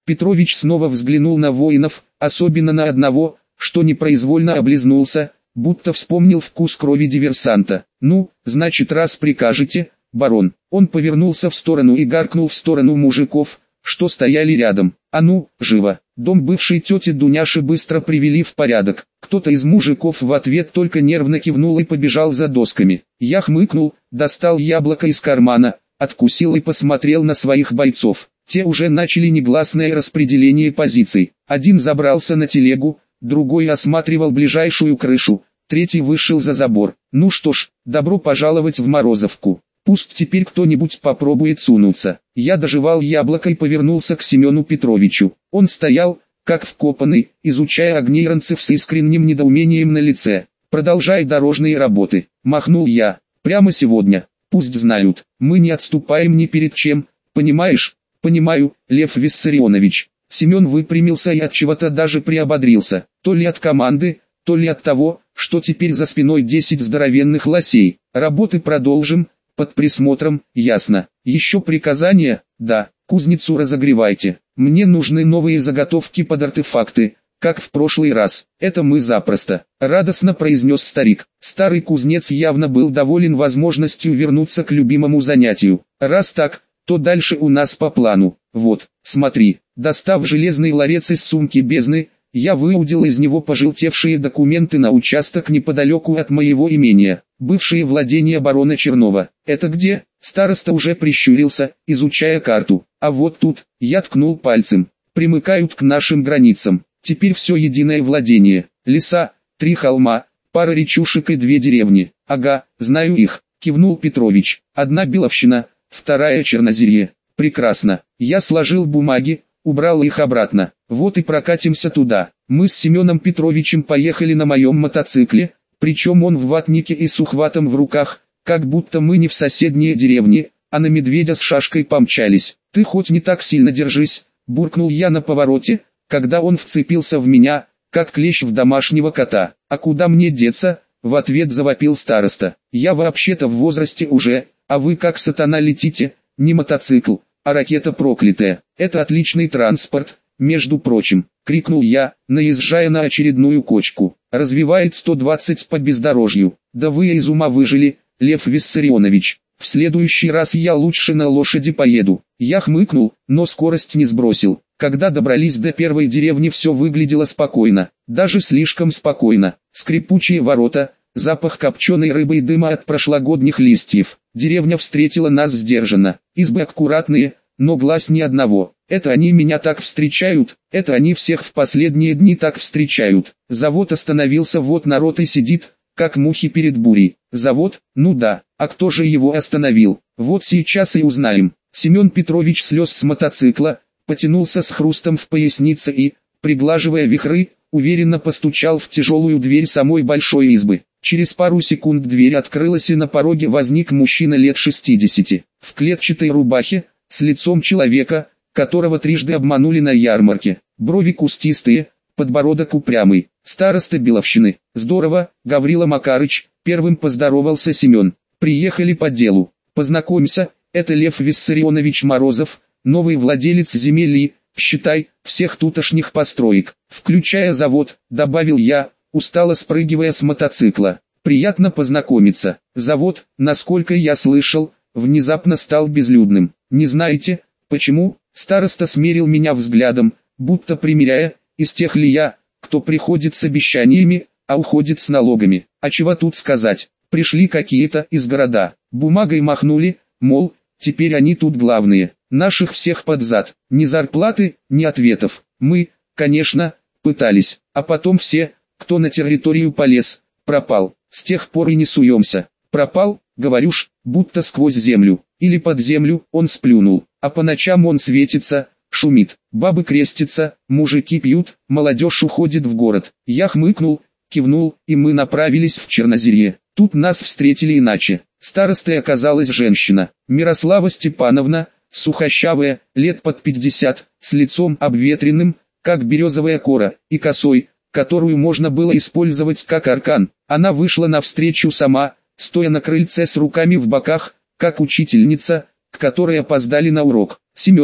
Петрович снова взглянул на воинов, особенно на одного, что непроизвольно облизнулся, будто вспомнил вкус крови диверсанта. «Ну, значит, раз прикажете, барон». Он повернулся в сторону и гаркнул в сторону мужиков, что стояли рядом. «А ну, живо!» Дом бывшей тети Дуняши быстро привели в порядок. Кто-то из мужиков в ответ только нервно кивнул и побежал за досками. Я хмыкнул, достал яблоко из кармана, откусил и посмотрел на своих бойцов. Те уже начали негласное распределение позиций. Один забрался на телегу, другой осматривал ближайшую крышу, третий вышел за забор. Ну что ж, добро пожаловать в Морозовку. Пусть теперь кто-нибудь попробует сунуться. Я дожевал яблоко и повернулся к Семену Петровичу. Он стоял, как вкопанный, изучая огнейронцев с искренним недоумением на лице. «Продолжай дорожные работы», — махнул я. «Прямо сегодня. Пусть знают, мы не отступаем ни перед чем, понимаешь?» «Понимаю, Лев Виссарионович». Семен выпрямился и от чего-то даже приободрился. То ли от команды, то ли от того, что теперь за спиной 10 здоровенных лосей. «Работы продолжим. Под присмотром, ясно. Еще приказания? Да. Кузницу разогревайте. Мне нужны новые заготовки под артефакты, как в прошлый раз. Это мы запросто», — радостно произнес старик. Старый кузнец явно был доволен возможностью вернуться к любимому занятию. «Раз так, то дальше у нас по плану. Вот, смотри». Достав железный ларец из сумки бездны, я выудил из него пожелтевшие документы на участок неподалеку от моего имения, бывшие владения барона Чернова. «Это где?» Староста уже прищурился, изучая карту. «А вот тут», я ткнул пальцем, «примыкают к нашим границам. Теперь все единое владение. Леса, 3 холма, пара речушек и 2 деревни». «Ага, знаю их», кивнул Петрович. «Одна Беловщина, вторая Чернозерье». «Прекрасно». Я сложил бумаги, убрал их обратно. «Вот и прокатимся туда». Мы с Семеном Петровичем поехали на моем мотоцикле, причем он в ватнике и с ухватом в руках, как будто мы не в соседней деревне, а на медведя с шашкой помчались. «Ты хоть не так сильно держись», — буркнул я на повороте, когда он вцепился в меня, как клещ в домашнего кота. «А куда мне деться?» — в ответ завопил староста. «Я вообще-то в возрасте уже, а вы как сатана летите, не мотоцикл, а ракета проклятая. Это отличный транспорт, между прочим», — крикнул я, наезжая на очередную кочку. «Развивает 120 по бездорожью. Да вы из ума выжили, Лев Виссарионович. В следующий раз я лучше на лошади поеду». Я хмыкнул, но скорость не сбросил. Когда добрались до первой деревни, все выглядело спокойно, даже слишком спокойно. Скрипучие ворота, запах копченой рыбы и дыма от прошлогодних листьев. Деревня встретила нас сдержанно. Избы аккуратные, но глаз ни одного. Это они меня так встречают, это они всех в последние дни так встречают. Завод остановился, вот народ и сидит, как мухи перед бурей. Завод? Ну да, а кто же его остановил? Вот сейчас и узнаем. Семен Петрович слез с мотоцикла, потянулся с хрустом в пояснице и, приглаживая вихры, уверенно постучал в тяжелую дверь самой большой избы. Через пару секунд дверь открылась и на пороге возник мужчина лет 60, в клетчатой рубахе, с лицом человека, которого трижды обманули на ярмарке. Брови кустистые, подбородок упрямый. «Староста Беловщины». «Здорово, Гаврила Макарыч», первым поздоровался Семен. «Приехали по делу. Познакомься, это Лев Виссарионович Морозов, новый владелец земель и, считай, всех тутошних построек, включая завод», добавил я, устало спрыгивая с мотоцикла. «Приятно познакомиться. Завод, насколько я слышал, внезапно стал безлюдным. Не знаете, почему?» Староста смерил меня взглядом, будто примеряя, из тех ли я, кто приходит с обещаниями, а уходит с налогами. А чего тут сказать? Пришли какие-то из города, бумагой махнули, мол, теперь они тут главные. Наших всех под зад. Ни зарплаты, ни ответов. Мы, конечно, пытались, а потом все, кто на территорию полез, пропал. С тех пор и не суемся. Пропал, говорю ж, будто сквозь землю, или под землю. Он сплюнул, а по ночам он светится, шумит, бабы крестятся, мужики пьют, молодежь уходит в город. Я хмыкнул, кивнул, и мы направились в Чернозерье. Тут нас встретили иначе. Старостой оказалась женщина, Мирослава Степановна, сухощавая, лет под 50, с лицом обветренным, как березовая кора, и косой, которую можно было использовать как аркан. Она вышла навстречу сама, стоя на крыльце с руками в боках, как учительница, к которой опоздали на урок. «Семен,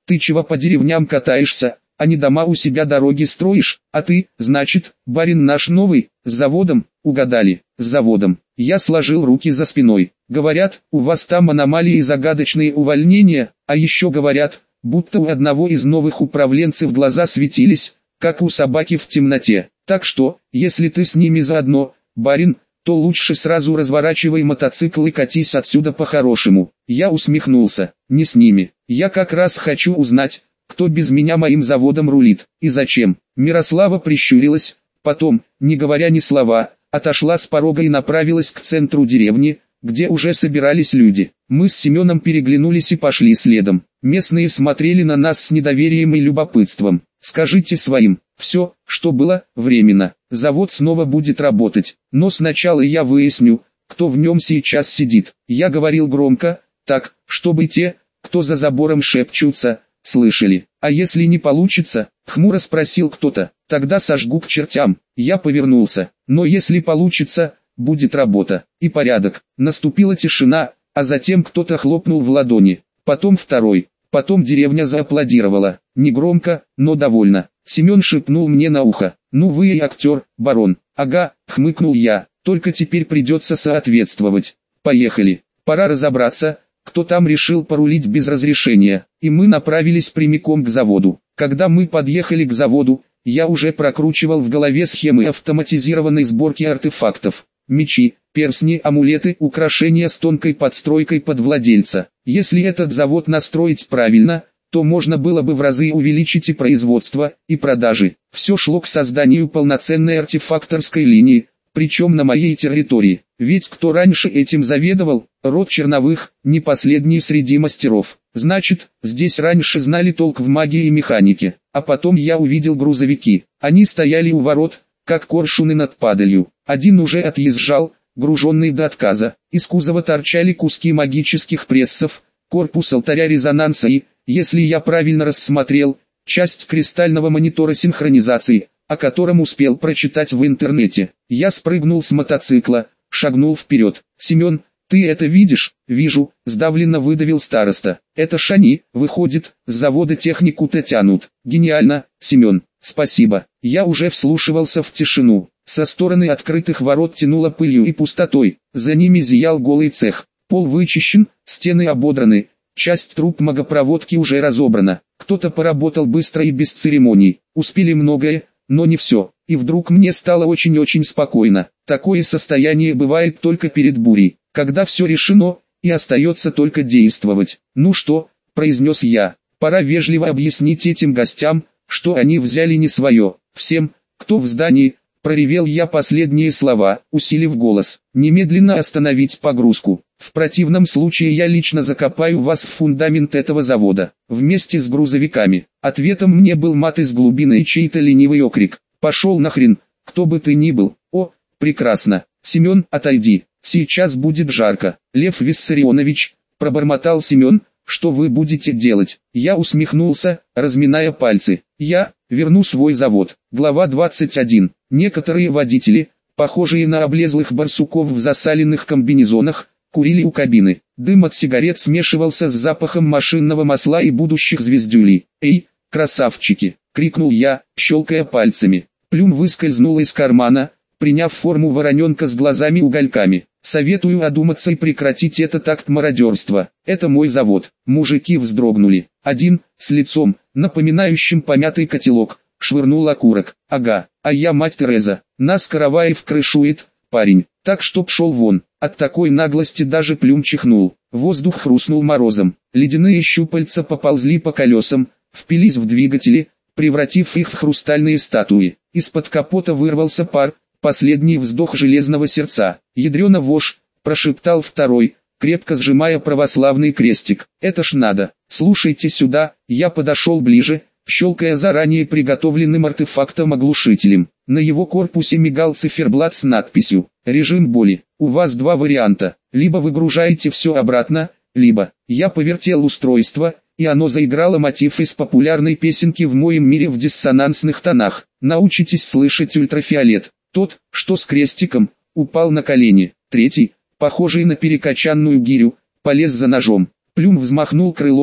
Ты чего по деревням катаешься, а не дома у себя дороги строишь? А ты, значит, барин наш новый, с заводом? Угадали, с заводом. Я сложил руки за спиной. Говорят, у вас там аномалии и загадочные увольнения, а еще говорят, будто у одного из новых управленцев глаза светились, как у собаки в темноте. Так что, если ты с ними заодно, барин, то лучше сразу разворачивай мотоцикл и катись отсюда по-хорошему. Я усмехнулся. Не с ними. Я как раз хочу узнать, кто без меня моим заводом рулит, и зачем. Мирослава прищурилась, потом, не говоря ни слова, отошла с порога и направилась к центру деревни, где уже собирались люди. Мы с Семеном переглянулись и пошли следом. Местные смотрели на нас с недоверием и любопытством. Скажите своим, все, что было, временно. Завод снова будет работать, но сначала я выясню, кто в нем сейчас сидит. Я говорил громко, так, чтобы те, кто за забором шепчутся, слышали. А если не получится, хмуро спросил кто-то, тогда сожгу к чертям. Я повернулся, но если получится, будет работа и порядок. Наступила тишина, а затем кто-то хлопнул в ладони, потом второй, потом деревня зааплодировала, негромко, но довольно. Семен шепнул мне на ухо, ну вы и актер, барон. Ага, хмыкнул я, только теперь придется соответствовать. Поехали, пора разобраться, кто там решил порулить без разрешения, и мы направились прямиком к заводу. Когда мы подъехали к заводу, я уже прокручивал в голове схемы автоматизированной сборки артефактов. Мечи, перстни, амулеты, украшения с тонкой подстройкой под владельца. Если этот завод настроить правильно, то можно было бы в разы увеличить и производство, и продажи. Все шло к созданию полноценной артефакторской линии, причем на моей территории. Ведь кто раньше этим заведовал, род Черновых, не последний среди мастеров. Значит, здесь раньше знали толк в магии и механике. А потом я увидел грузовики. Они стояли у ворот, как коршуны над падалью. Один уже отъезжал, груженный до отказа. Из кузова торчали куски магических прессов, корпус алтаря резонанса и, если я правильно рассмотрел, часть кристального монитора синхронизации, о котором успел прочитать в интернете. Я спрыгнул с мотоцикла, шагнул вперед. «Семен, ты это видишь?» «Вижу», — сдавленно выдавил староста. «Это ж они, выходит, с завода технику-то тянут. Гениально, Семен, спасибо». Я уже вслушивался в тишину. Со стороны открытых ворот тянуло пылью и пустотой. За ними зиял голый цех. Пол вычищен, стены ободраны. Часть труб магопроводки уже разобрана. Кто-то поработал быстро и без церемоний. Успели многое, но не все. И вдруг мне стало очень-очень спокойно. Такое состояние бывает только перед бурей, когда все решено, и остается только действовать. «Ну что», — произнес я, — «пора вежливо объяснить этим гостям, что они взяли не свое. Всем, кто в здании», — проревел я последние слова, усилив голос, — «немедленно остановить погрузку. В противном случае я лично закопаю вас в фундамент этого завода, вместе с грузовиками». Ответом мне был мат из глубины и чей-то ленивый окрик. «Пошел нахрен, кто бы ты ни был». «О, прекрасно. Семен, отойди, сейчас будет жарко». «Лев Виссарионович», — пробормотал Семен, — «что вы будете делать?» Я усмехнулся, разминая пальцы. «Я верну свой завод». Глава 21. Некоторые водители, похожие на облезлых барсуков в засаленных комбинезонах, курили у кабины. Дым от сигарет смешивался с запахом машинного масла и будущих звездюлей. «Эй, красавчики!» — крикнул я, щелкая пальцами. Плюм выскользнул из кармана, приняв форму вороненка с глазами-угольками. «Советую одуматься и прекратить этот акт мародерства. Это мой завод». Мужики вздрогнули. Один, с лицом, напоминающим помятый котелок, швырнул окурок. «Ага, а я, мать Тереза, нас Караваев крышует, парень, так что пшел вон». От такой наглости даже Плюм чихнул. Воздух хрустнул морозом. Ледяные щупальца поползли по колесам, впились в двигатели, превратив их в хрустальные статуи. Из-под капота вырвался пар, последний вздох железного сердца. «Ядрёна вошь», — прошептал второй, крепко сжимая православный крестик. «Это ж надо. Слушайте сюда». Я подошел ближе, щелкая заранее приготовленным артефактом-оглушителем. На его корпусе мигал циферблат с надписью «Режим боли». У вас два варианта. Либо выгружаете все обратно, либо... Я повертел устройство, и оно заиграло мотив из популярной песенки «В моем мире» в диссонансных тонах. Научитесь слышать ультрафиолет. Тот, что с крестиком, упал на колени. Третий, похожий на перекачанную гирю, полез за ножом. Плюм взмахнул крылом,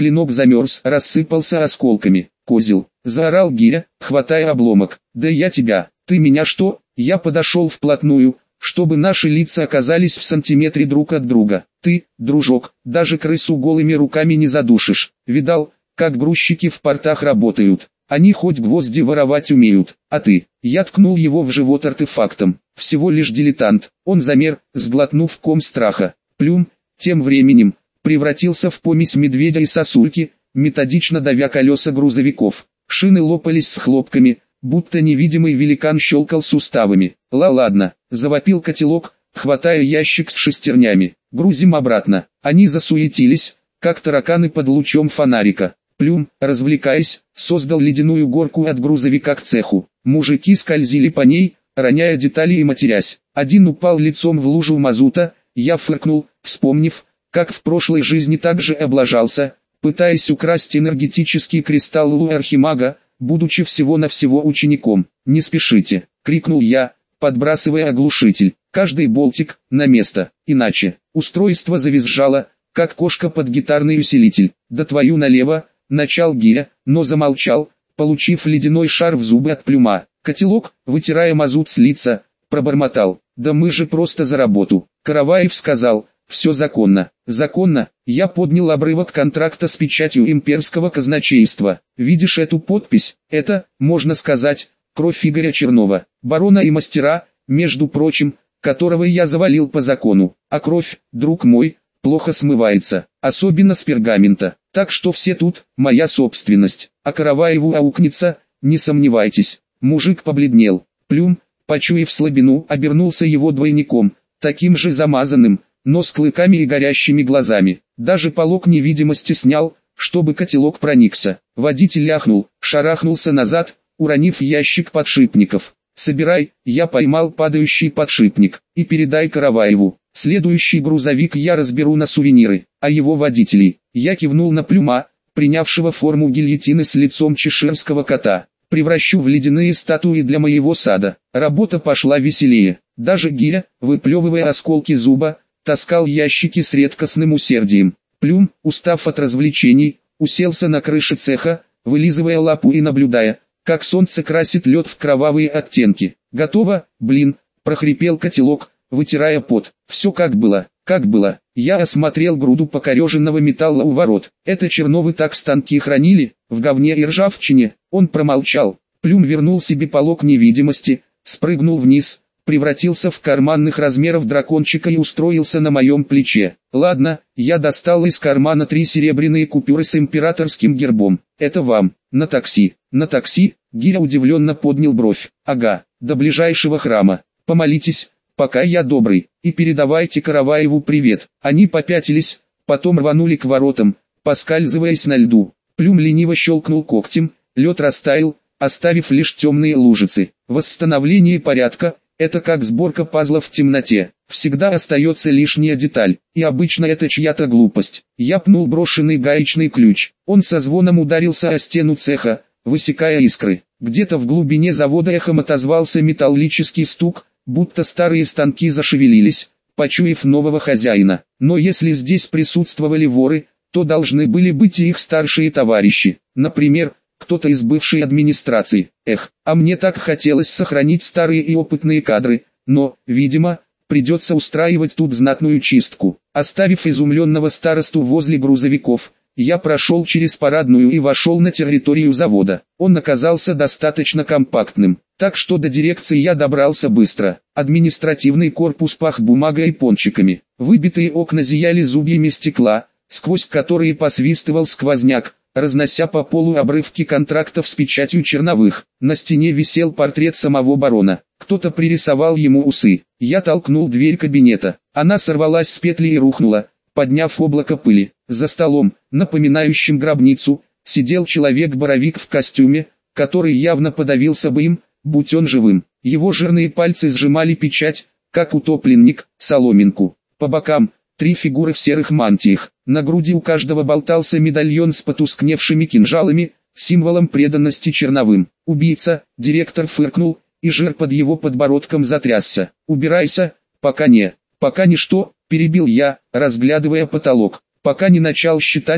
Клинок замерз, рассыпался осколками. «Козел!» — заорал Гиря, хватая обломок. «Да я тебя! Ты меня что?» Я подошел вплотную, чтобы наши лица оказались в сантиметре друг от друга. «Ты, дружок, даже крысу голыми руками не задушишь. Видал, как грузчики в портах работают? Они хоть гвозди воровать умеют, а ты...» Я ткнул его в живот артефактом. Всего лишь дилетант. Он замер, сглотнув ком страха. Плюм, тем временем, превратился в помесь медведя и сосульки, методично давя колеса грузовиков. Шины лопались с хлопками, будто невидимый великан щелкал суставами. «Ладно», — завопил котелок, хватая ящик с шестернями. «Грузим обратно». Они засуетились, как тараканы под лучом фонарика. Плюм, развлекаясь, создал ледяную горку от грузовика к цеху. Мужики скользили по ней, роняя детали и матерясь. Один упал лицом в лужу мазута. Я фыркнул, вспомнив, как в прошлой жизни также облажался, пытаясь украсть энергетический кристалл у архимага, будучи всего-навсего учеником. «Не спешите!» — крикнул я, подбрасывая оглушитель. «Каждый болтик на место, иначе...» Устройство завизжало, как кошка под гитарный усилитель. «Да твою налево!» — начал Гиря, но замолчал, получив ледяной шар в зубы от Плюма. Котелок, вытирая мазут с лица, пробормотал: «Да мы же просто за работу». Караваев сказал: «Все законно». «Законно?» Я поднял обрывок контракта с печатью имперского казначейства. «Видишь эту подпись? Это, можно сказать, кровь Игоря Чернова, барона и мастера, между прочим, которого я завалил по закону. А кровь, друг мой, плохо смывается, особенно с пергамента. Так что все тут, моя собственность. А Караваеву аукнется, не сомневайтесь». Мужик побледнел. Плюм, почуяв слабину, обернулся его двойником, таким же замазанным, но с клыками и горящими глазами. Даже полог невидимости снял, чтобы котелок проникся. Водитель ляхнул, шарахнулся назад, уронив ящик подшипников. «Собирай», я поймал падающий подшипник, «и передай Караваеву. Следующий грузовик я разберу на сувениры, а его водителей». Я кивнул на Плюма, принявшего форму гильотины с лицом чеширского кота. «Превращу в ледяные статуи для моего сада». Работа пошла веселее. Даже Гиря, выплевывая осколки зуба, таскал ящики с редкостным усердием. Плюм, устав от развлечений, уселся на крыше цеха, вылизывая лапу и наблюдая, как солнце красит лед в кровавые оттенки. «Готово, блин», — прохрипел котелок, вытирая пот. «Все как было, как было». Я осмотрел груду покореженного металла у ворот. «Это Черновы так станки хранили, в говне и ржавчине». Он промолчал. Плюм вернул себе полог невидимости, спрыгнул вниз, превратился в карманных размеров дракончика и устроился на моем плече. «Ладно», я достал из кармана 3 серебряные купюры с императорским гербом. «Это вам, на такси». «На такси?» Гиря удивленно поднял бровь. «Ага, до ближайшего храма. Помолитесь, пока я добрый, и передавайте Караваеву привет». Они попятились, потом рванули к воротам, поскальзываясь на льду. Плюм лениво щелкнул когтем, лед растаял, оставив лишь темные лужицы. Восстановление порядка — это как сборка пазлов в темноте. Всегда остается лишняя деталь, и обычно это чья-то глупость. Я пнул брошенный гаечный ключ. Он со звоном ударился о стену цеха, высекая искры. Где-то в глубине завода эхом отозвался металлический стук, будто старые станки зашевелились, почуяв нового хозяина. Но если здесь присутствовали воры, то должны были быть и их старшие товарищи. Например, кто-то из бывшей администрации. Эх, а мне так хотелось сохранить старые и опытные кадры, но, видимо, придется устраивать тут знатную чистку. Оставив изумленного старосту возле грузовиков, я прошел через парадную и вошел на территорию завода. Он оказался достаточно компактным, так что до дирекции я добрался быстро. Административный корпус пах бумагой и пончиками. Выбитые окна зияли зубьями стекла, сквозь которые посвистывал сквозняк, разнося по полу обрывки контрактов с печатью Черновых. На стене висел портрет самого барона. Кто-то пририсовал ему усы. Я толкнул дверь кабинета. Она сорвалась с петли и рухнула, подняв облако пыли. За столом, напоминающим гробницу, сидел человек-боровик в костюме, который явно подавился бы им, будь он живым. Его жирные пальцы сжимали печать, как утопленник, соломинку. По бокам 3 фигуры в серых мантиях. На груди у каждого болтался медальон с потускневшими кинжалами, символом преданности Черновым. «Убийца», директор фыркнул, и жир под его подбородком затрясся. «Убирайся, пока не что», перебил я, разглядывая потолок. «Пока не начал считать,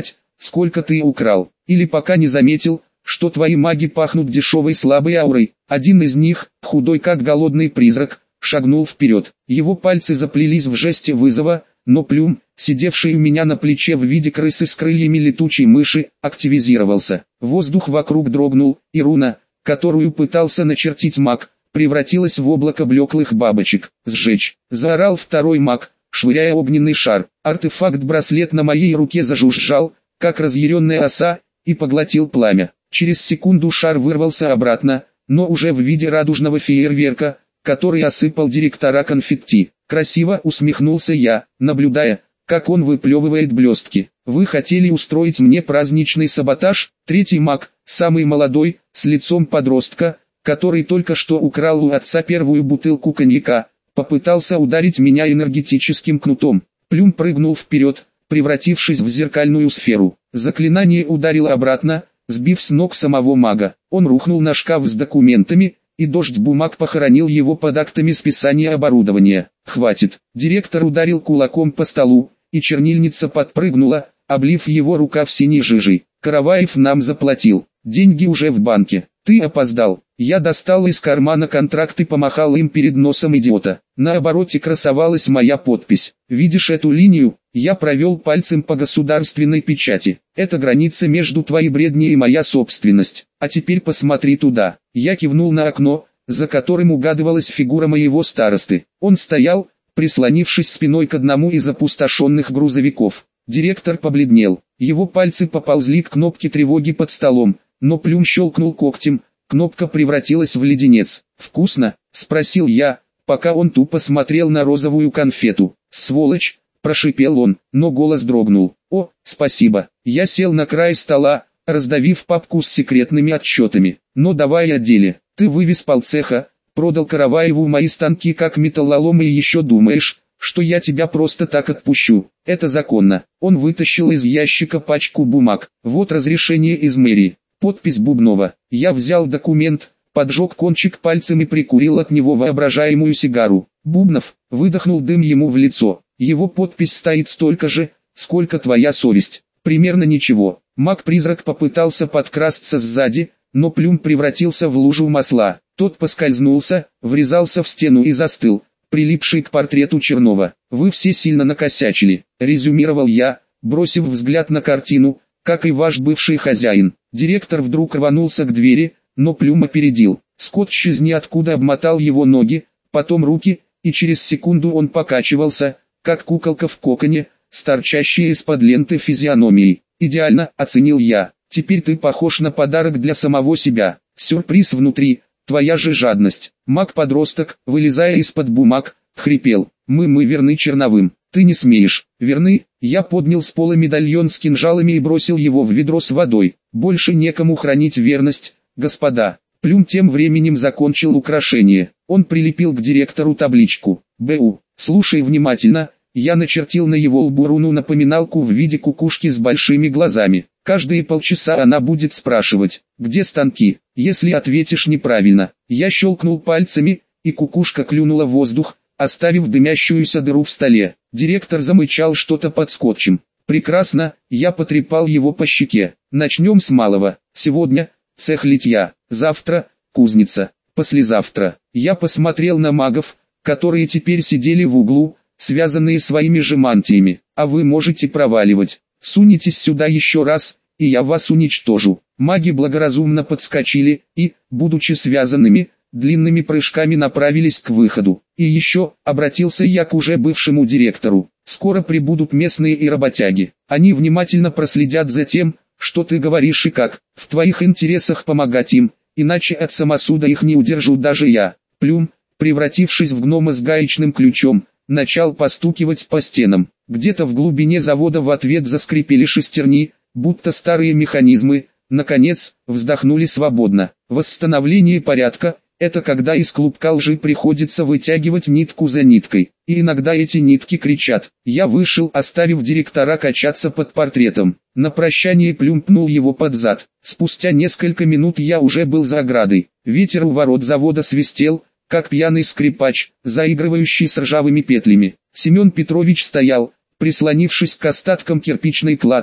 сколько ты украл, или пока не заметил, что твои маги пахнут дешевой слабой аурой. Один из них, худой как голодный призрак, шагнул вперед. Его пальцы заплелись в жесте вызова, но Плюм, сидевший у меня на плече в виде крысы с крыльями летучей мыши, активизировался. Воздух вокруг дрогнул, и руна, которую пытался начертить маг, превратилась в облако блеклых бабочек. «Сжечь!» — заорал второй маг, швыряя огненный шар. Артефакт-браслет на моей руке зажужжал, как разъяренная оса, и поглотил пламя. Через секунду шар вырвался обратно, но уже в виде радужного фейерверка, который осыпал директора конфетти. Красиво усмехнулся я, наблюдая, как он выплевывает блестки. Вы хотели устроить мне праздничный саботаж? Третий маг, самый молодой, с лицом подростка, который только что украл у отца первую бутылку коньяка, попытался ударить меня энергетическим кнутом. Плюм прыгнул вперед, превратившись в зеркальную сферу. Заклинание ударило обратно, сбив с ног самого мага. Он рухнул на шкаф с документами, и дождь бумаг похоронил его под актами списания оборудования. «Хватит!» Директор ударил кулаком по столу, и чернильница подпрыгнула, облив его рукав синей жижей. «Караваев нам заплатил. Деньги уже в банке. Ты опоздал». Я достал из кармана контракт и помахал им перед носом идиота. На обороте красовалась моя подпись. «Видишь эту линию?» Я провел пальцем по государственной печати. «Это граница между твоей бредней и моя собственность. А теперь посмотри туда». Я кивнул на окно, за которым угадывалась фигура моего старосты. Он стоял, прислонившись спиной к одному из опустошенных грузовиков. Директор побледнел. Его пальцы поползли к кнопке тревоги под столом, но Плюм щелкнул когтем. Кнопка превратилась в леденец. «Вкусно?» — спросил я, пока он тупо смотрел на розовую конфету. «Сволочь!» — прошипел он, но голос дрогнул. «О, спасибо!» Я сел на край стола, раздавив папку с секретными отчетами. «Но давай о деле. Ты вывез полцеха, продал Караваеву мои станки как металлолом и еще думаешь, что я тебя просто так отпущу. Это законно». Он вытащил из ящика пачку бумаг. «Вот разрешение из мэрии. Подпись Бубнова». Я взял документ, поджег кончик пальцем и прикурил от него воображаемую сигару. Бубнов выдохнул дым ему в лицо. «Его подпись стоит столько же, сколько твоя совесть. Примерно ничего». Маг-призрак попытался подкрасться сзади, но Плюм превратился в лужу масла. Тот поскользнулся, врезался в стену и застыл, прилипший к портрету Чернова. «Вы все сильно накосячили», — резюмировал я, бросив взгляд на картину, как и ваш бывший хозяин. Директор вдруг рванулся к двери, но Плюм опередил. Скотч из ниоткуда обмотал его ноги, потом руки, и через секунду он покачивался, как куколка в коконе, с торчащей из-под ленты физиономией. «Идеально», — оценил я. «Теперь ты похож на подарок для самого себя. Сюрприз внутри, твоя же жадность». Маг-подросток, вылезая из-под бумаг, хрипел. Мы верны Черновым». «Ты не смеешь». «Верны». Я поднял с пола медальон с кинжалами и бросил его в ведро с водой. «Больше некому хранить верность, господа». Плюм тем временем закончил украшение. Он прилепил к директору табличку. «БУ, слушай внимательно». Я начертил на его лбу руну-напоминалку в виде кукушки с большими глазами. Каждые полчаса она будет спрашивать, где станки. Если ответишь неправильно, я щелкнул пальцами, и кукушка клюнула в воздух, оставив дымящуюся дыру в столе. Директор замычал что-то под скотчем. «Прекрасно», я потрепал его по щеке. «Начнем с малого. Сегодня цех литья, завтра кузница, послезавтра». Я посмотрел на магов, которые теперь сидели в углу, связанные своими же мантиями. «А вы можете проваливать. Сунетесь сюда еще раз, и я вас уничтожу». Маги благоразумно подскочили и, будучи связанными, длинными прыжками направились к выходу. «И еще», обратился я к уже бывшему директору, «скоро прибудут местные и работяги. Они внимательно проследят за тем, что ты говоришь и как. В твоих интересах помогать им, иначе от самосуда их не удержу даже я». Плюм, превратившись в гнома с гаечным ключом, начал постукивать по стенам. Где-то в глубине завода в ответ заскрипели шестерни, будто старые механизмы. Наконец, вздохнули свободно. Восстановление порядка – это когда из клубка лжи приходится вытягивать нитку за ниткой. И иногда эти нитки кричат. Я вышел, оставив директора качаться под портретом. На прощание Плюм пнул его под зад. Спустя несколько минут я уже был за оградой. Ветер у ворот завода свистел, как пьяный скрипач, заигрывающий с ржавыми петлями. Семен Петрович стоял, прислонившись к остаткам кирпичной кладки,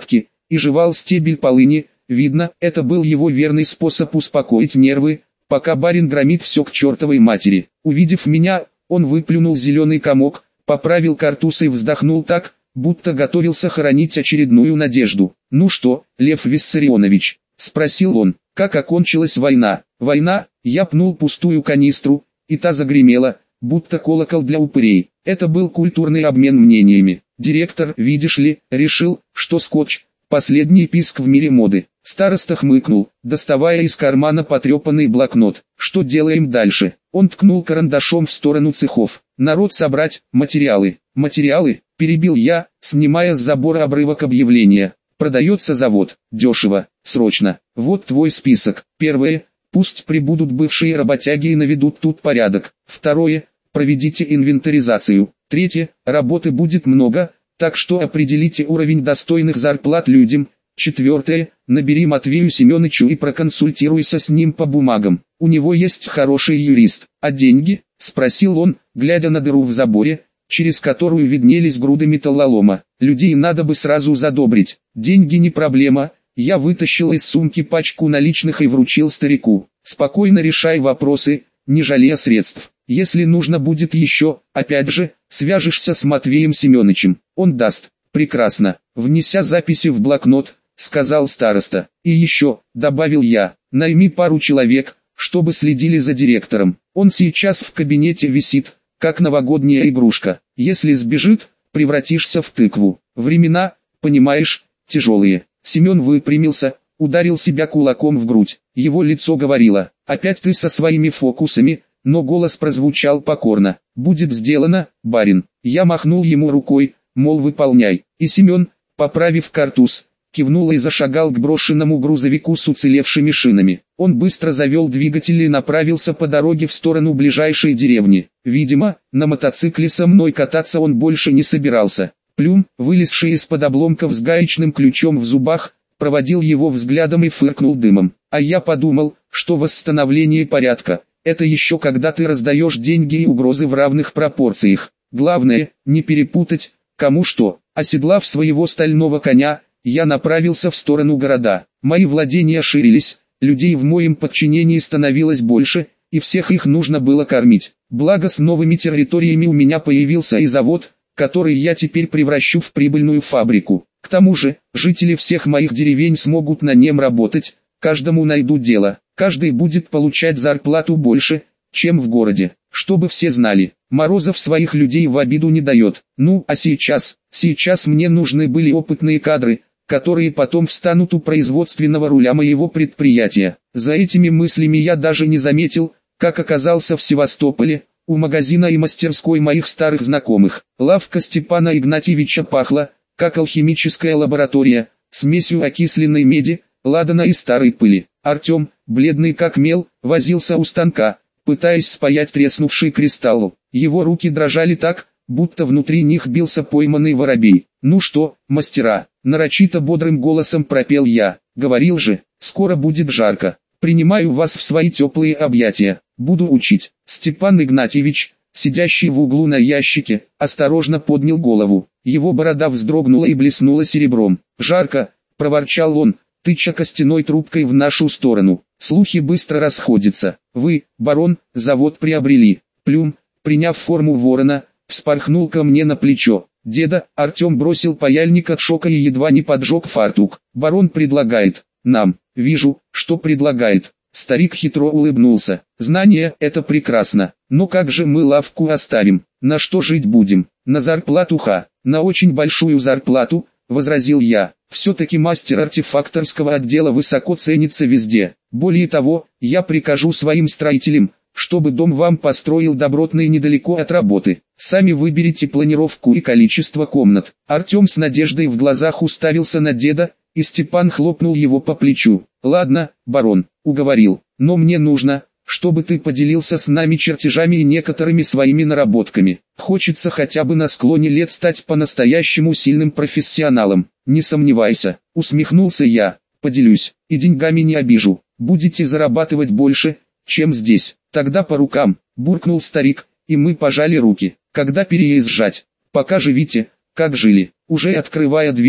и жевал стебель полыни. Видно, это был его верный способ успокоить нервы, пока барин громит все к чертовой матери. Увидев меня, он выплюнул зеленый комок, поправил картуз и вздохнул так, будто готовился хоронить очередную надежду. «Ну что, Лев Виссарионович?» – спросил он. «Как окончилась война?» «Война?» – я пнул пустую канистру, и та загремела, будто колокол для упырей. Это был культурный обмен мнениями. Директор, видишь ли, решил, что скотч – последний писк в мире моды. Староста хмыкнул, доставая из кармана потрепанный блокнот. «Что делаем дальше?» Он ткнул карандашом в сторону цехов. «Народ собрать, материалы». «Материалы?» – перебил я, снимая с забора обрывок объявления. «Продается завод. Дешево. Срочно. Вот твой список. Первое. Пусть прибудут бывшие работяги и наведут тут порядок. Второе. Проведите инвентаризацию. Третье. Работы будет много, так что определите уровень достойных зарплат людям. Четвертое. Набери Матвею Семеновичу и проконсультируйся с ним по бумагам. У него есть хороший юрист. А деньги?» – спросил он, глядя на дыру в заборе, через которую виднелись груды металлолома. «Людей надо бы сразу задобрить. Деньги не проблема». Я вытащил из сумки пачку наличных и вручил старику. «Спокойно решай вопросы, не жалея средств. Если нужно будет еще, опять же, свяжешься с Матвеем Семеновичем. Он даст». «Прекрасно. Внеся записи в блокнот», — сказал староста. «И еще», — добавил я, — «найми пару человек, чтобы следили за директором. Он сейчас в кабинете висит, как новогодняя игрушка. Если сбежит, превратишься в тыкву. Времена, понимаешь, тяжелые». Семен выпрямился, ударил себя кулаком в грудь. Его лицо говорило: «Опять ты со своими фокусами», но голос прозвучал покорно. «Будет сделано, барин». Я махнул ему рукой, мол, выполняй. И Семен, поправив картуз, кивнул и зашагал к брошенному грузовику с уцелевшими шинами. Он быстро завел двигатель и направился по дороге в сторону ближайшей деревни. Видимо, на мотоцикле со мной кататься он больше не собирался. Плюм, вылезший из-под обломков с гаечным ключом в зубах, проводил его взглядом и фыркнул дымом. А я подумал, что восстановление порядка – это еще когда ты раздаешь деньги и угрозы в равных пропорциях. Главное, не перепутать, кому что. Оседлав своего стального коня, я направился в сторону города. Мои владения ширились, людей в моем подчинении становилось больше, и всех их нужно было кормить. Благо с новыми территориями у меня появился и завод, который я теперь превращу в прибыльную фабрику. К тому же, жители всех моих деревень смогут на нем работать, каждому найдут дело, каждый будет получать зарплату больше, чем в городе. Чтобы все знали, Морозов своих людей в обиду не дает. Ну, а сейчас мне нужны были опытные кадры, которые потом встанут у производственного руля моего предприятия. За этими мыслями я даже не заметил, как оказался в Севастополе, у магазина и мастерской моих старых знакомых. Лавка Степана Игнатьевича пахла, как алхимическая лаборатория, смесью окисленной меди, ладана и старой пыли. Артем, бледный как мел, возился у станка, пытаясь спаять треснувший кристалл. Его руки дрожали так, будто внутри них бился пойманный воробей. «Ну что, мастера?» – нарочито бодрым голосом пропел я. «Говорил же, скоро будет жарко. Принимаю вас в свои теплые объятия. Буду учить». Степан Игнатьевич, сидящий в углу на ящике, осторожно поднял голову. Его борода вздрогнула и блеснула серебром. «Жарко», – проворчал он, тыча костяной трубкой в нашу сторону. «Слухи быстро расходятся. Вы, барон, завод приобрели». Плюм, приняв форму ворона, вспорхнул ко мне на плечо. «Деда», — Артем бросил паяльник от шока и едва не поджег фартук. «Барон предлагает нам». «Вижу, что предлагает». Старик хитро улыбнулся. «Знание — это прекрасно. Но как же мы лавку оставим? На что жить будем? На зарплату на очень большую зарплату», — возразил я. «Все-таки мастер артефакторского отдела высоко ценится везде. Более того, я прикажу своим строителям, чтобы дом вам построил добротный недалеко от работы. Сами выберите планировку и количество комнат». Артем с надеждой в глазах уставился на деда, и Степан хлопнул его по плечу. «Ладно, барон, уговорил, но мне нужно, чтобы ты поделился с нами чертежами и некоторыми своими наработками. Хочется хотя бы на склоне лет стать по-настоящему сильным профессионалом». «Не сомневайся», — усмехнулся я, — «поделюсь, и деньгами не обижу. Будете зарабатывать больше, чем здесь». «Тогда по рукам», — буркнул старик, и мы пожали руки. «Когда переезжать?» «Пока живите, как жили». Уже открывая дверь,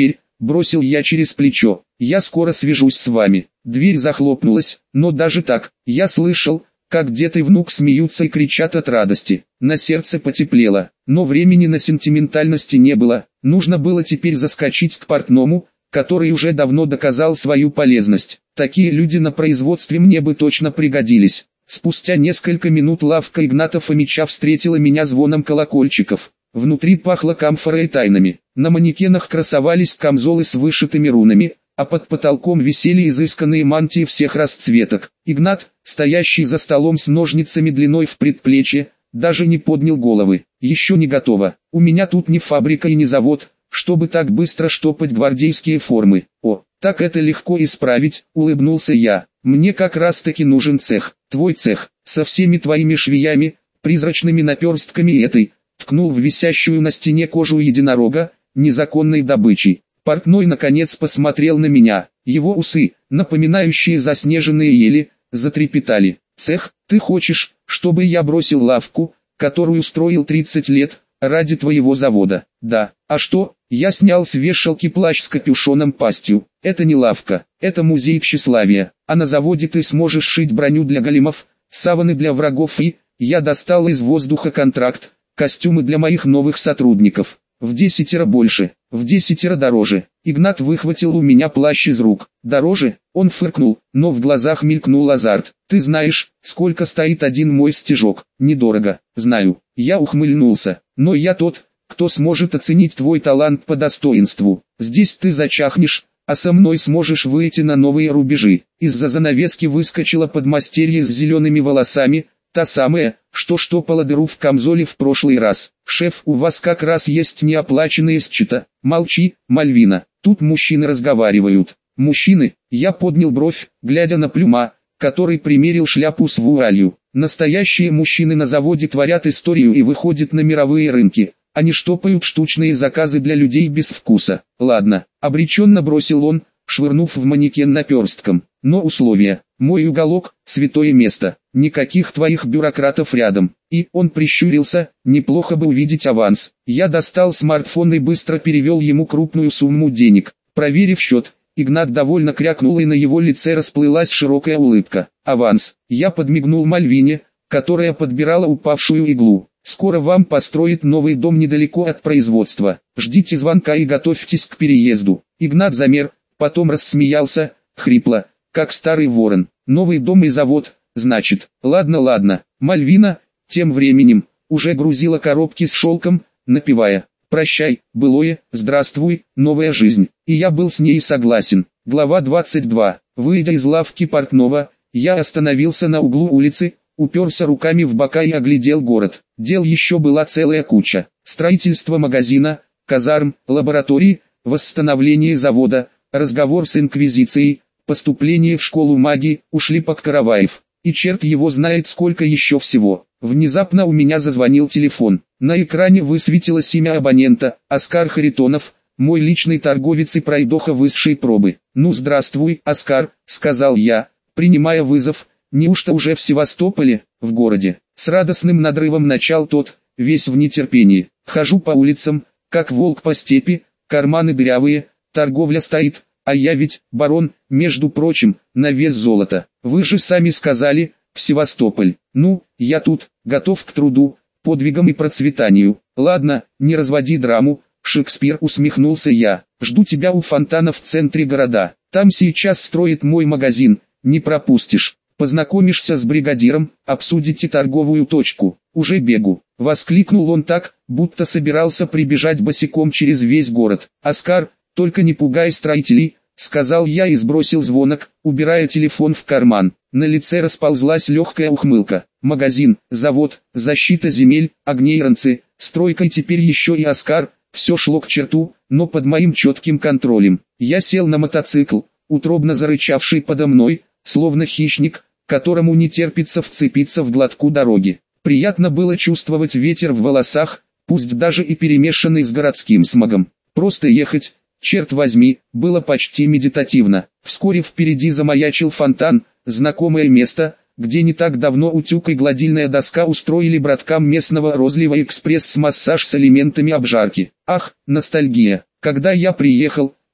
бросил я через плечо. Я скоро свяжусь с вами. Дверь захлопнулась, но даже так, я слышал, как дед и внук смеются и кричат от радости. На сердце потеплело, но времени на сентиментальности не было. Нужно было теперь заскочить к портному, который уже давно доказал свою полезность. Такие люди на производстве мне бы точно пригодились. Спустя несколько минут лавка Игната Фомича встретила меня звоном колокольчиков. Внутри пахло камфорой и тайнами. На манекенах красовались камзолы с вышитыми рунами, а под потолком висели изысканные мантии всех расцветок. Игнат, стоящий за столом с ножницами длиной в предплечье, даже не поднял головы. «Еще не готово. У меня тут не фабрика и не завод, чтобы так быстро штопать гвардейские формы». «О, так это легко исправить», — улыбнулся я. «Мне как раз таки нужен цех, твой цех, со всеми твоими швеями, призрачными наперстками и этой», ткнул в висящую на стене кожу единорога, незаконной добычей. Портной наконец посмотрел на меня, его усы, напоминающие заснеженные ели, затрепетали. «Цех, ты хочешь, чтобы я бросил лавку, которую строил 30 лет, ради твоего завода?» «Да, а что?» Я снял с вешалки плащ с капюшоном пастью. «Это не лавка, это музей тщеславия, а на заводе ты сможешь шить броню для големов, саваны для врагов и...» Я достал из воздуха контракт, костюмы для моих новых сотрудников. В 10 больше, в 10 дороже. Игнат выхватил у меня плащ из рук. «Дороже?» Он фыркнул, но в глазах мелькнул азарт. «Ты знаешь, сколько стоит один мой стежок?» «Недорого, знаю». Я ухмыльнулся. «Но я тот, кто сможет оценить твой талант по достоинству. Здесь ты зачахнешь, а со мной сможешь выйти на новые рубежи». Из-за занавески выскочила подмастерье с зелеными волосами, та самая, что штопала дыру в камзоле в прошлый раз. «Шеф, у вас как раз есть неоплаченные счета». «Молчи, Мальвина, тут мужчины разговаривают». «Мужчины?» Я поднял бровь, глядя на Плюма, который примерил шляпу с вуалью. «Настоящие мужчины на заводе творят историю и выходят на мировые рынки. Они штопают штучные заказы для людей без вкуса». «Ладно», обреченно бросил он, швырнув в манекен наперстком. «Но условия. Мой уголок – святое место. Никаких твоих бюрократов рядом». И он прищурился, неплохо бы увидеть аванс. Я достал смартфон и быстро перевел ему крупную сумму денег. Проверив счет, Игнат довольно крякнул, и на его лице расплылась широкая улыбка. «Аванс». Я подмигнул Мальвине, которая подбирала упавшую иглу. «Скоро вам построят новый дом недалеко от производства. Ждите звонка и готовьтесь к переезду». Игнат замер, потом рассмеялся, хрипло, как старый ворон. «Новый дом и завод, значит. Ладно, ладно». Мальвина, тем временем, уже грузила коробки с шелком, напевая «Прощай, былое, здравствуй, новая жизнь». И я был с ней согласен. Глава 22. Выйдя из лавки портного, я остановился на углу улицы, уперся руками в бока и оглядел город. Дел еще была целая куча. Строительство магазина, казарм, лаборатории, восстановление завода, разговор с инквизицией, поступление в школу магии, Ушлепок Караваев. И черт его знает сколько еще всего. Внезапно у меня зазвонил телефон. На экране высветилось имя абонента, Оскар Харитонов, мой личный торговец и пройдоха высшей пробы. «Ну здравствуй, Оскар», — сказал я, принимая вызов. «Неужто уже в Севастополе, в городе?» С радостным надрывом начал тот, весь в нетерпении. «Хожу по улицам, как волк по степи, карманы дырявые, торговля стоит, а я ведь, барон, между прочим, на вес золота. Вы же сами сказали, в Севастополь. Ну, я тут, готов к труду, подвигам и процветанию». «Ладно, не разводи драму, Шекспир», усмехнулся я. «Жду тебя у фонтана в центре города. Там сейчас строит мой магазин, не пропустишь. Познакомишься с бригадиром, обсудите торговую точку». «Уже бегу», — воскликнул он так, будто собирался прибежать босиком через весь город. «Оскар, только не пугай строителей», — сказал я и сбросил звонок, убирая телефон в карман. На лице расползлась легкая ухмылка. Магазин, завод, защита земель, огнейронцы, стройка и теперь еще и Оскар, все шло к черту, но под моим четким контролем. Я сел на мотоцикл, утробно зарычавший подо мной, словно хищник, которому не терпится вцепиться в глотку дороги. Приятно было чувствовать ветер в волосах, пусть даже и перемешанный с городским смогом. Просто ехать, черт возьми, было почти медитативно. Вскоре впереди замаячил фонтан, знакомое место, где не так давно утюг и гладильная доска устроили браткам местного розлива экспресс-массаж с элементами обжарки. Ах, ностальгия! Когда я приехал,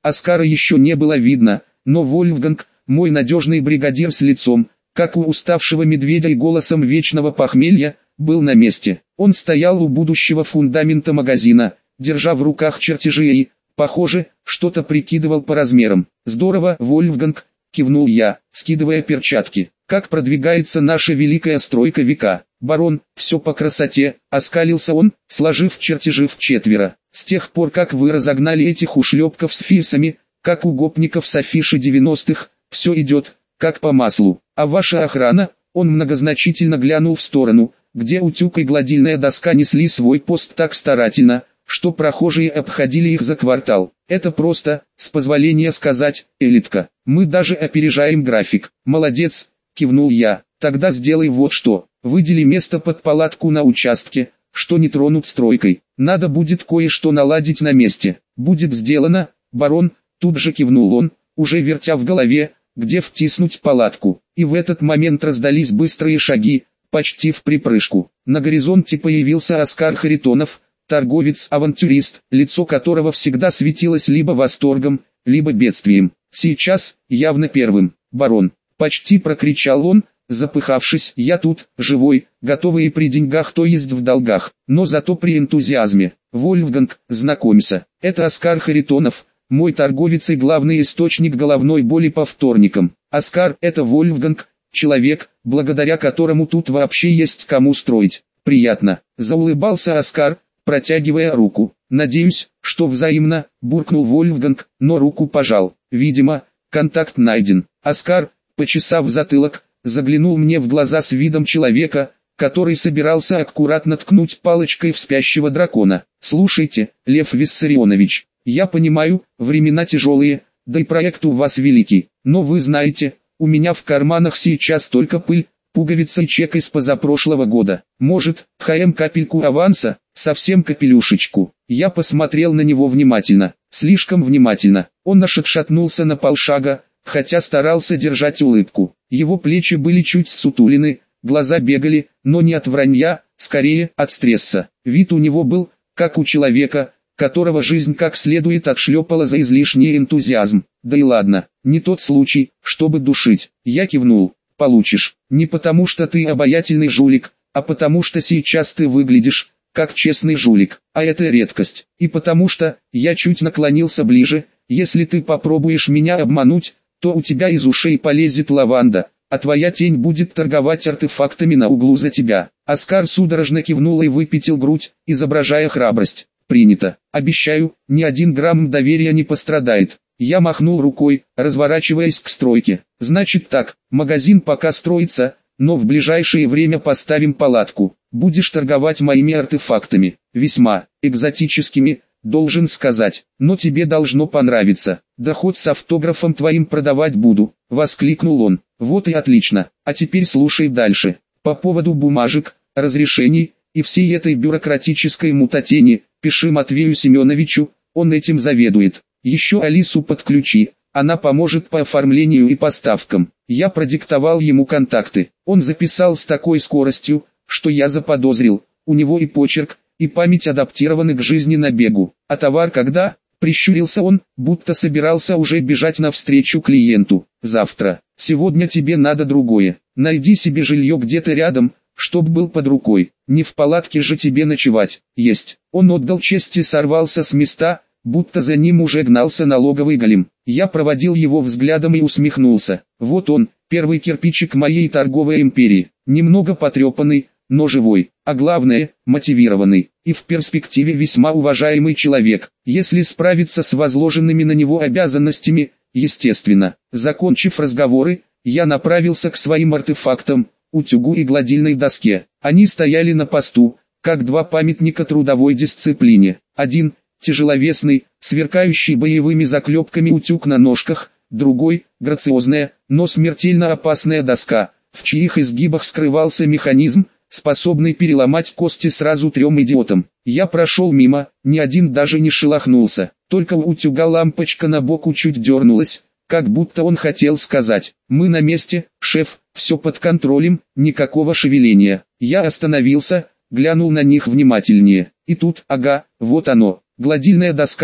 Оскара еще не было видно, но Вольфганг, мой надежный бригадир с лицом, как у уставшего медведя и голосом вечного похмелья, был на месте. Он стоял у будущего фундамента магазина, держа в руках чертежи и, похоже, что-то прикидывал по размерам. «Здорово, Вольфганг», — кивнул я, скидывая перчатки. «Как продвигается наша великая стройка века?» «Барон, все по красоте», — оскалился он, сложив чертежи вчетверо. «С тех пор, как вы разогнали этих ушлепков с фисами, как у гопников с афиши 90-х, все идет, как по маслу. А ваша охрана?» Он многозначительно глянул в сторону, где утюг и гладильная доска несли свой пост так старательно, что прохожие обходили их за квартал. «Это просто, с позволения сказать, элитка. Мы даже опережаем график». «Молодец», — кивнул я. «Тогда сделай вот что. Выдели место под палатку на участке, что не тронут стройкой. Надо будет кое-что наладить на месте». «Будет сделано, барон», — тут же кивнул он, уже вертя в голове, где втиснуть палатку. И в этот момент раздались быстрые шаги, почти в припрыжку. На горизонте появился Оскар Харитонов, торговец-авантюрист, лицо которого всегда светилось либо восторгом, либо бедствием. Сейчас, явно первым. «Барон», — почти прокричал он, запыхавшись, «я тут, живой, готовый и при деньгах, то есть в долгах, но зато при энтузиазме. Вольфганг, знакомься, это Оскар Харитонов, мой торговец и главный источник головной боли по вторникам. Оскар, это Вольфганг, человек, благодаря которому тут вообще есть кому строить. Приятно», — заулыбался Оскар, протягивая руку. «Надеюсь, что взаимно», — буркнул Вольфганг, но руку пожал. Видимо, контакт найден. Оскар, почесав затылок, заглянул мне в глаза с видом человека, который собирался аккуратно ткнуть палочкой в спящего дракона. «Слушайте, Лев Виссарионович, я понимаю, времена тяжелые, да и проект у вас великий, но вы знаете, у меня в карманах сейчас только пыль, пуговица и чек из позапрошлого года. Может, капельку аванса, совсем капелюшечку». Я посмотрел на него внимательно, слишком внимательно. Он аж отшатнулся на полшага, хотя старался держать улыбку. Его плечи были чуть ссутулены, глаза бегали, но не от вранья, скорее от стресса. Вид у него был, как у человека, которого жизнь как следует отшлепала за излишний энтузиазм. Да и ладно, не тот случай, чтобы душить. Я кивнул. «Получишь, не потому что ты обаятельный жулик, а потому что сейчас ты выглядишь, как честный жулик, а это редкость. И потому что, я чуть наклонился ближе, если ты попробуешь меня обмануть, то у тебя из ушей полезет лаванда, а твоя тень будет торговать артефактами на углу за тебя». Оскар судорожно кивнул и выпятил грудь, изображая храбрость. «Принято. Обещаю, ни 1 грамм доверия не пострадает». Я махнул рукой, разворачиваясь к стройке. «Значит так, магазин пока строится, но в ближайшее время поставим палатку. Будешь торговать моими артефактами, весьма экзотическими, должен сказать, но тебе должно понравиться. Да хоть с автографом твоим продавать буду», — воскликнул он. «Вот и отлично, а теперь слушай дальше. По поводу бумажек, разрешений и всей этой бюрократической мутатени, пиши Матвею Семеновичу, он этим заведует. Еще Алису подключи, она поможет по оформлению и поставкам». Я продиктовал ему контакты. Он записал с такой скоростью, что я заподозрил, у него и почерк, и память адаптированы к жизни на бегу. «А товар когда?» — прищурился он, будто собирался уже бежать навстречу клиенту. «Завтра. Сегодня тебе надо другое. Найди себе жилье где-то рядом, чтоб был под рукой. Не в палатке же тебе ночевать». «Есть». Он отдал честь и сорвался с места, будто за ним уже гнался налоговый голем. Я проводил его взглядом и усмехнулся. Вот он, первый кирпичик моей торговой империи. Немного потрепанный, но живой, а главное, мотивированный, и в перспективе весьма уважаемый человек, если справиться с возложенными на него обязанностями, естественно. Закончив разговоры, я направился к своим артефактам, утюгу и гладильной доске. Они стояли на посту, как 2 памятника трудовой дисциплине. Один – тяжеловесный, сверкающий боевыми заклепками утюг на ножках, другой – грациозная, но смертельно опасная доска, в чьих изгибах скрывался механизм, способный переломать кости сразу 3 идиотам. Я прошел мимо, ни один даже не шелохнулся, только у утюга лампочка на боку чуть дернулась, как будто он хотел сказать: «Мы на месте, шеф, все под контролем, никакого шевеления». Я остановился, глянул на них внимательнее, и тут, ага, вот оно, гладильная доска,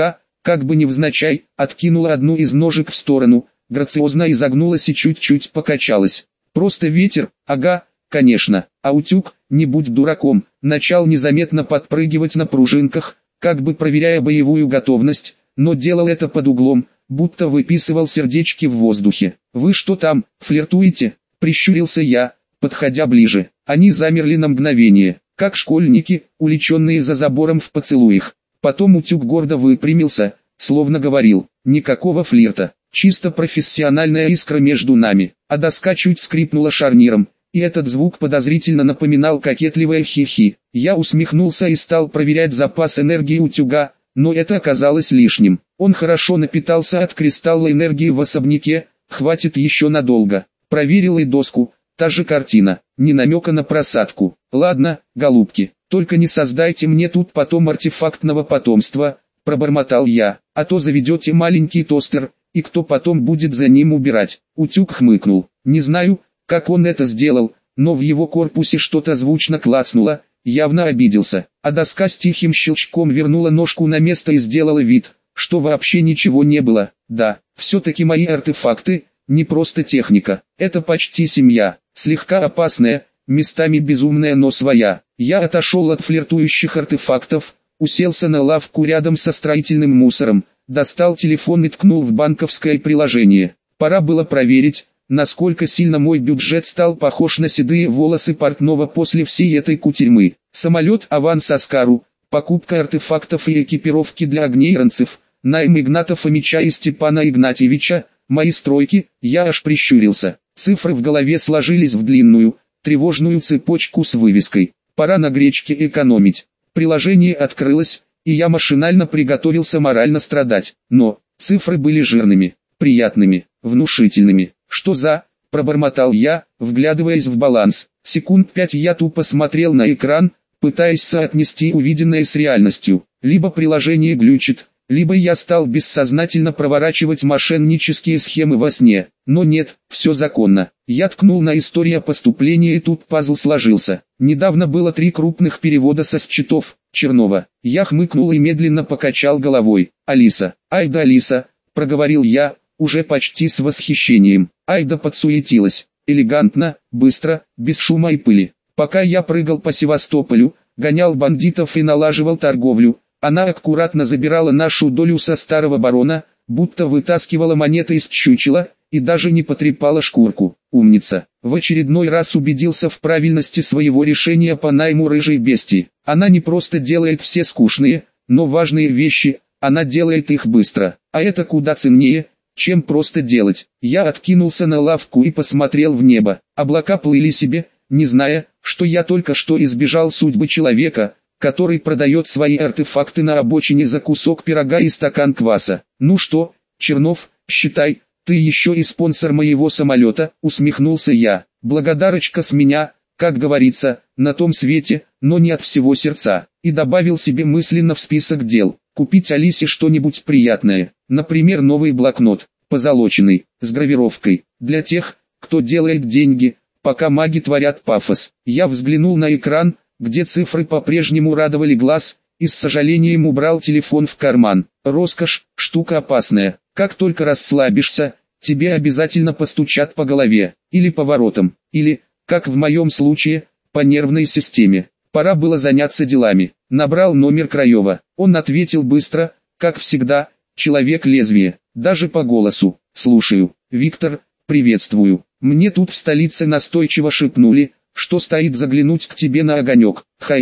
как бы невзначай, откинула одну из ножек в сторону, грациозно изогнулась и чуть-чуть покачалась. Просто ветер, ага, конечно, а утюг, не будь дураком, начал незаметно подпрыгивать на пружинках, как бы проверяя боевую готовность, но делал это под углом, будто выписывал сердечки в воздухе. «Вы что там, флиртуете?» – прищурился я, подходя ближе. Они замерли на мгновение, как школьники, увлеченные за забором в поцелуях. Потом утюг гордо выпрямился, словно говорил: «Никакого флирта, чисто профессиональная искра между нами». А доска чуть скрипнула шарниром, и этот звук подозрительно напоминал кокетливое хихи. Я усмехнулся и стал проверять запас энергии утюга, но это оказалось лишним. Он хорошо напитался от кристалла энергии в особняке, хватит еще надолго. Проверил и доску, та же картина, ни намека на просадку. Ладно, голубки, только не создайте мне тут потом артефактного потомства, пробормотал я, а то заведете маленький тостер, и кто потом будет за ним убирать. Утюг хмыкнул. Не знаю, как он это сделал, но в его корпусе что-то звучно клацнуло, явно обиделся, а доска с тихим щелчком вернула ножку на место и сделала вид, что вообще ничего не было. Да, все-таки мои артефакты, не просто техника, это почти семья, слегка опасная, местами безумная, но своя. Я отошел от флиртующих артефактов, уселся на лавку рядом со строительным мусором, достал телефон и ткнул в банковское приложение. Пора было проверить, насколько сильно мой бюджет стал похож на седые волосы портного после всей этой кутерьмы. Самолет, аванс Оскару, покупка артефактов и экипировки для огнейронцев, найм Игната Фомича и Степана Игнатьевича, мои стройки. Я аж прищурился. Цифры в голове сложились в длинную, тревожную цепочку с вывеской: «Пора на гречке экономить». Приложение открылось, и я машинально приготовился морально страдать. Но цифры были жирными, приятными, внушительными. «Что за...» – пробормотал я, вглядываясь в баланс. Секунд 5 я тупо смотрел на экран, пытаясь соотнести увиденное с реальностью. Либо приложение глючит, либо я стал бессознательно проворачивать мошеннические схемы во сне. Но нет, все законно. Я ткнул на историю поступления, и тут пазл сложился. Недавно было 3 крупных перевода со счетов Чернова. Я хмыкнул и медленно покачал головой. «Алиса, ай да Алиса», – проговорил я, уже почти с восхищением. Айда подсуетилась, элегантно, быстро, без шума и пыли. Пока я прыгал по Севастополю, гонял бандитов и налаживал торговлю, она аккуратно забирала нашу долю со старого барона, будто вытаскивала монеты из чучела, и даже не потрепала шкурку. Умница. В очередной раз убедился в правильности своего решения по найму рыжей бестии. Она не просто делает все скучные, но важные вещи, она делает их быстро, а это куда ценнее, чем просто делать. Я откинулся на лавку и посмотрел в небо. Облака плыли себе, не зная, что я только что избежал судьбы человека, который продает свои артефакты на обочине за кусок пирога и стакан кваса. «Ну что, Чернов, считай, ты еще и спонсор моего самолета», — усмехнулся я. «Благодарочка с меня, как говорится, на том свете, но не от всего сердца». И добавил себе мысленно в список дел: купить Алисе что-нибудь приятное, например, новый блокнот, позолоченный, с гравировкой, для тех, кто делает деньги, пока маги творят пафос. Я взглянул на экран, где цифры по-прежнему радовали глаз, и с сожалением убрал телефон в карман. Роскошь, штука опасная. Как только расслабишься, тебе обязательно постучат по голове, или по воротам, или, как в моем случае, по нервной системе. Пора было заняться делами. Набрал номер Краева. Он ответил быстро, как всегда, человек лезвие, даже по голосу. «Слушаю, Виктор, приветствую. Мне тут в столице настойчиво шепнули, что стоит заглянуть к тебе на огонек.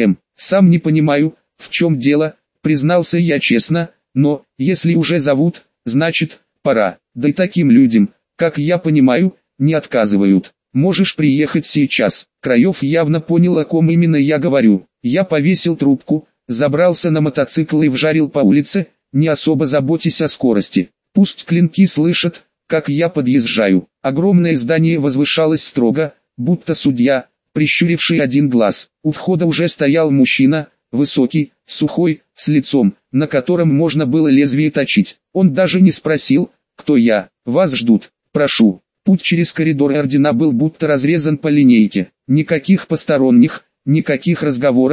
Сам не понимаю, в чем дело», признался я честно, «но, если уже зовут, значит, пора. Да и таким людям, как я понимаю, не отказывают. Можешь приехать сейчас». Краев явно понял, о ком именно я говорю. Я повесил трубку, забрался на мотоцикл и вжарил по улице, не особо заботясь о скорости. Пусть клинки слышат, как я подъезжаю. Огромное здание возвышалось строго, будто судья, прищуривший один глаз. У входа уже стоял мужчина, высокий, сухой, с лицом, на котором можно было лезвие точить. Он даже не спросил, кто я. «Вас ждут, прошу». Путь через коридор ордена был будто разрезан по линейке. Никаких посторонних, никаких разговоров,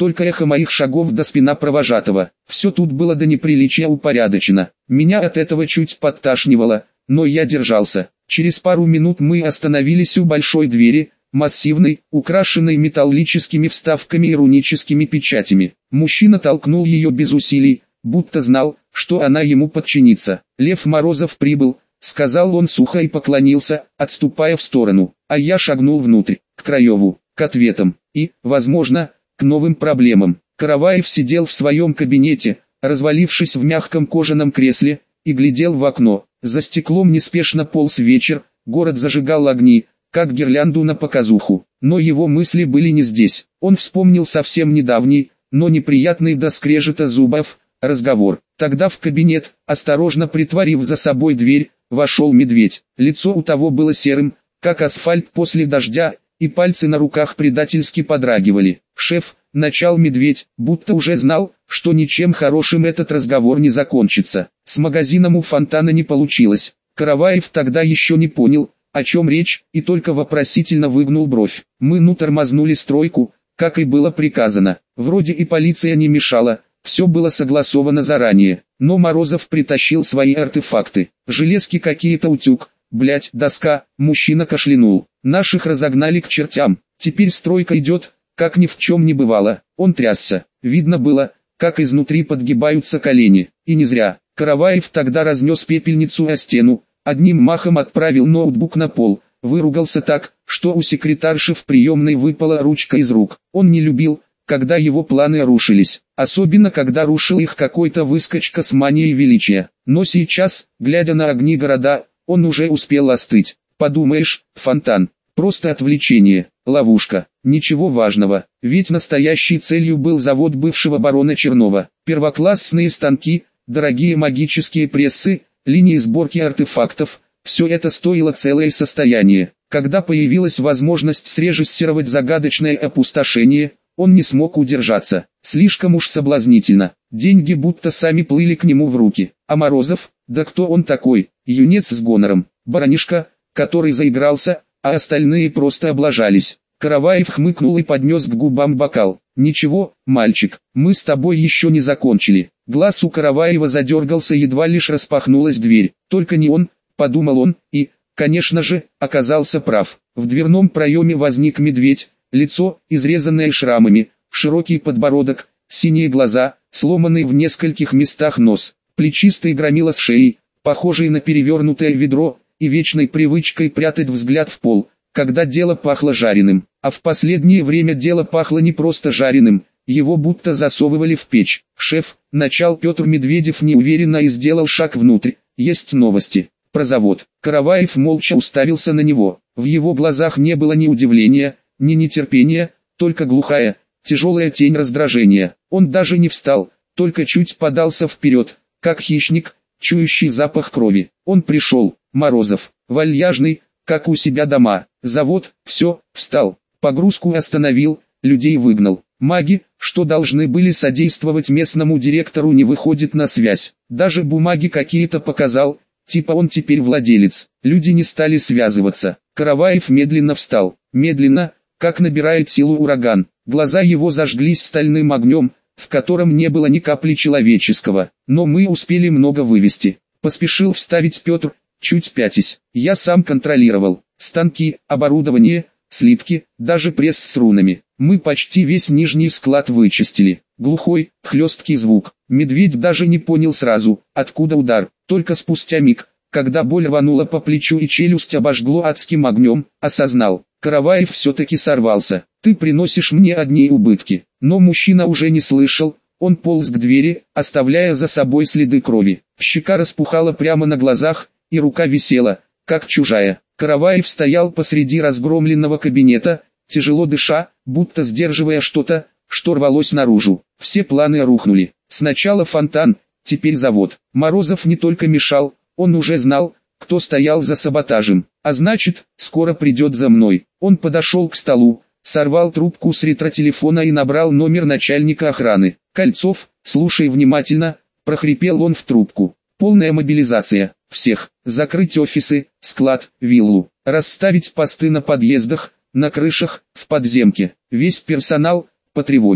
только эхо моих шагов до спина провожатого. Все тут было до неприличия упорядочено. Меня от этого чуть подташнивало, но я держался. Через пару минут мы остановились у большой двери, массивной, украшенной металлическими вставками и руническими печатями. Мужчина толкнул ее без усилий, будто знал, что она ему подчинится. «Лев Морозов прибыл», — сказал он сухо и поклонился, отступая в сторону. А я шагнул внутрь, к Краеву, к ответам и, возможно, к новым проблемам. Караваев сидел в своем кабинете, развалившись в мягком кожаном кресле, и глядел в окно. За стеклом неспешно полз вечер, город зажигал огни, как гирлянду на показуху. Но его мысли были не здесь. Он вспомнил совсем недавний, но неприятный до скрежета зубов, разговор. Тогда в кабинет, осторожно притворив за собой дверь, вошел медведь. Лицо у того было серым, как асфальт после дождя, и пальцы на руках предательски подрагивали. «Шеф», — начал медведь, будто уже знал, что ничем хорошим этот разговор не закончится. С магазином у Фонтана не получилось. Караваев тогда еще не понял, о чем речь, и только вопросительно выгнул бровь. Мы тормознули стройку, как и было приказано. Вроде и полиция не мешала, все было согласовано заранее. Но Морозов притащил свои артефакты. Железки какие-то, утюг, блять, доска. Мужчина кашлянул. Наших разогнали к чертям. Теперь стройка идет, как ни в чем не бывало. Он трясся. Видно было, как изнутри подгибаются колени. И не зря. Караваев тогда разнес пепельницу о стену, одним махом отправил ноутбук на пол, выругался так, что у секретарши в приемной выпала ручка из рук. Он не любил, когда его планы рушились, особенно когда рушил их какой-то выскочка с манией величия. Но сейчас, глядя на огни города, он уже успел остыть. Подумаешь, фонтан, просто отвлечение, ловушка, ничего важного, ведь настоящей целью был завод бывшего барона Чернова. Первоклассные станки, дорогие магические прессы, линии сборки артефактов, все это стоило целое состояние. Когда появилась возможность срежиссировать загадочное опустошение, он не смог удержаться. Слишком уж соблазнительно. Деньги будто сами плыли к нему в руки. А Морозов, да кто он такой? Юнец с гонором, баранишка, который заигрался, а остальные просто облажались. Караваев хмыкнул и поднес к губам бокал. «Ничего, мальчик, мы с тобой еще не закончили». Глаз у Караваева задергался, едва лишь распахнулась дверь. «Только не он», — подумал он, и, конечно же, оказался прав. В дверном проеме возник медведь, лицо, изрезанное шрамами, широкий подбородок, синие глаза, сломанный в нескольких местах нос, плечистый громила с шеей, похожий на перевернутое ведро, и вечной привычкой прятать взгляд в пол, когда дело пахло жареным. А в последнее время дело пахло не просто жареным, его будто засовывали в печь. «Шеф», — начал Петр Медведев неуверенно и сделал шаг внутрь, «есть новости». Про завод. Караваев молча уставился на него. В его глазах не было ни удивления, ни нетерпения, только глухая, тяжелая тень раздражения. Он даже не встал, только чуть подался вперед, как хищник, чующий запах крови. Он пришел, Морозов, вальяжный, как у себя дома. Завод, все, встал, погрузку остановил, людей выгнал. Маги, что должны были содействовать местному директору, не выходит на связь. Даже бумаги какие-то показал, типа он теперь владелец. Люди не стали связываться. Караваев медленно встал. Медленно, как набирает силу ураган. Глаза его зажглись стальным огнем, в котором не было ни капли человеческого. Но мы успели много вывести. Поспешил вставить Петр, чуть пятясь. Я сам контролировал. Станки, оборудование, слитки, даже пресс с рунами. Мы почти весь нижний склад вычистили. Глухой, хлесткий звук. Медведь даже не понял сразу, откуда удар. Только спустя миг, когда боль рванула по плечу и челюсть обожгло адским огнем, осознал. Караваев все-таки сорвался. «Ты приносишь мне одни убытки». Но мужчина уже не слышал. Он полз к двери, оставляя за собой следы крови. Щека распухала прямо на глазах, и рука висела, как чужая. Караваев стоял посреди разгромленного кабинета, тяжело дыша, будто сдерживая что-то, что рвалось наружу. Все планы рухнули. Сначала фонтан, теперь завод. Морозов не только мешал, он уже знал, кто стоял за саботажем. А значит, скоро придет за мной. Он подошел к столу, сорвал трубку с ретротелефона и набрал номер начальника охраны. «Кольцов, слушай внимательно», — прохрипел он в трубку. «Полная мобилизация. Всех. Закрыть офисы, склад, виллу. Расставить посты на подъездах, на крышах, в подземке. Весь персонал, по тревоге.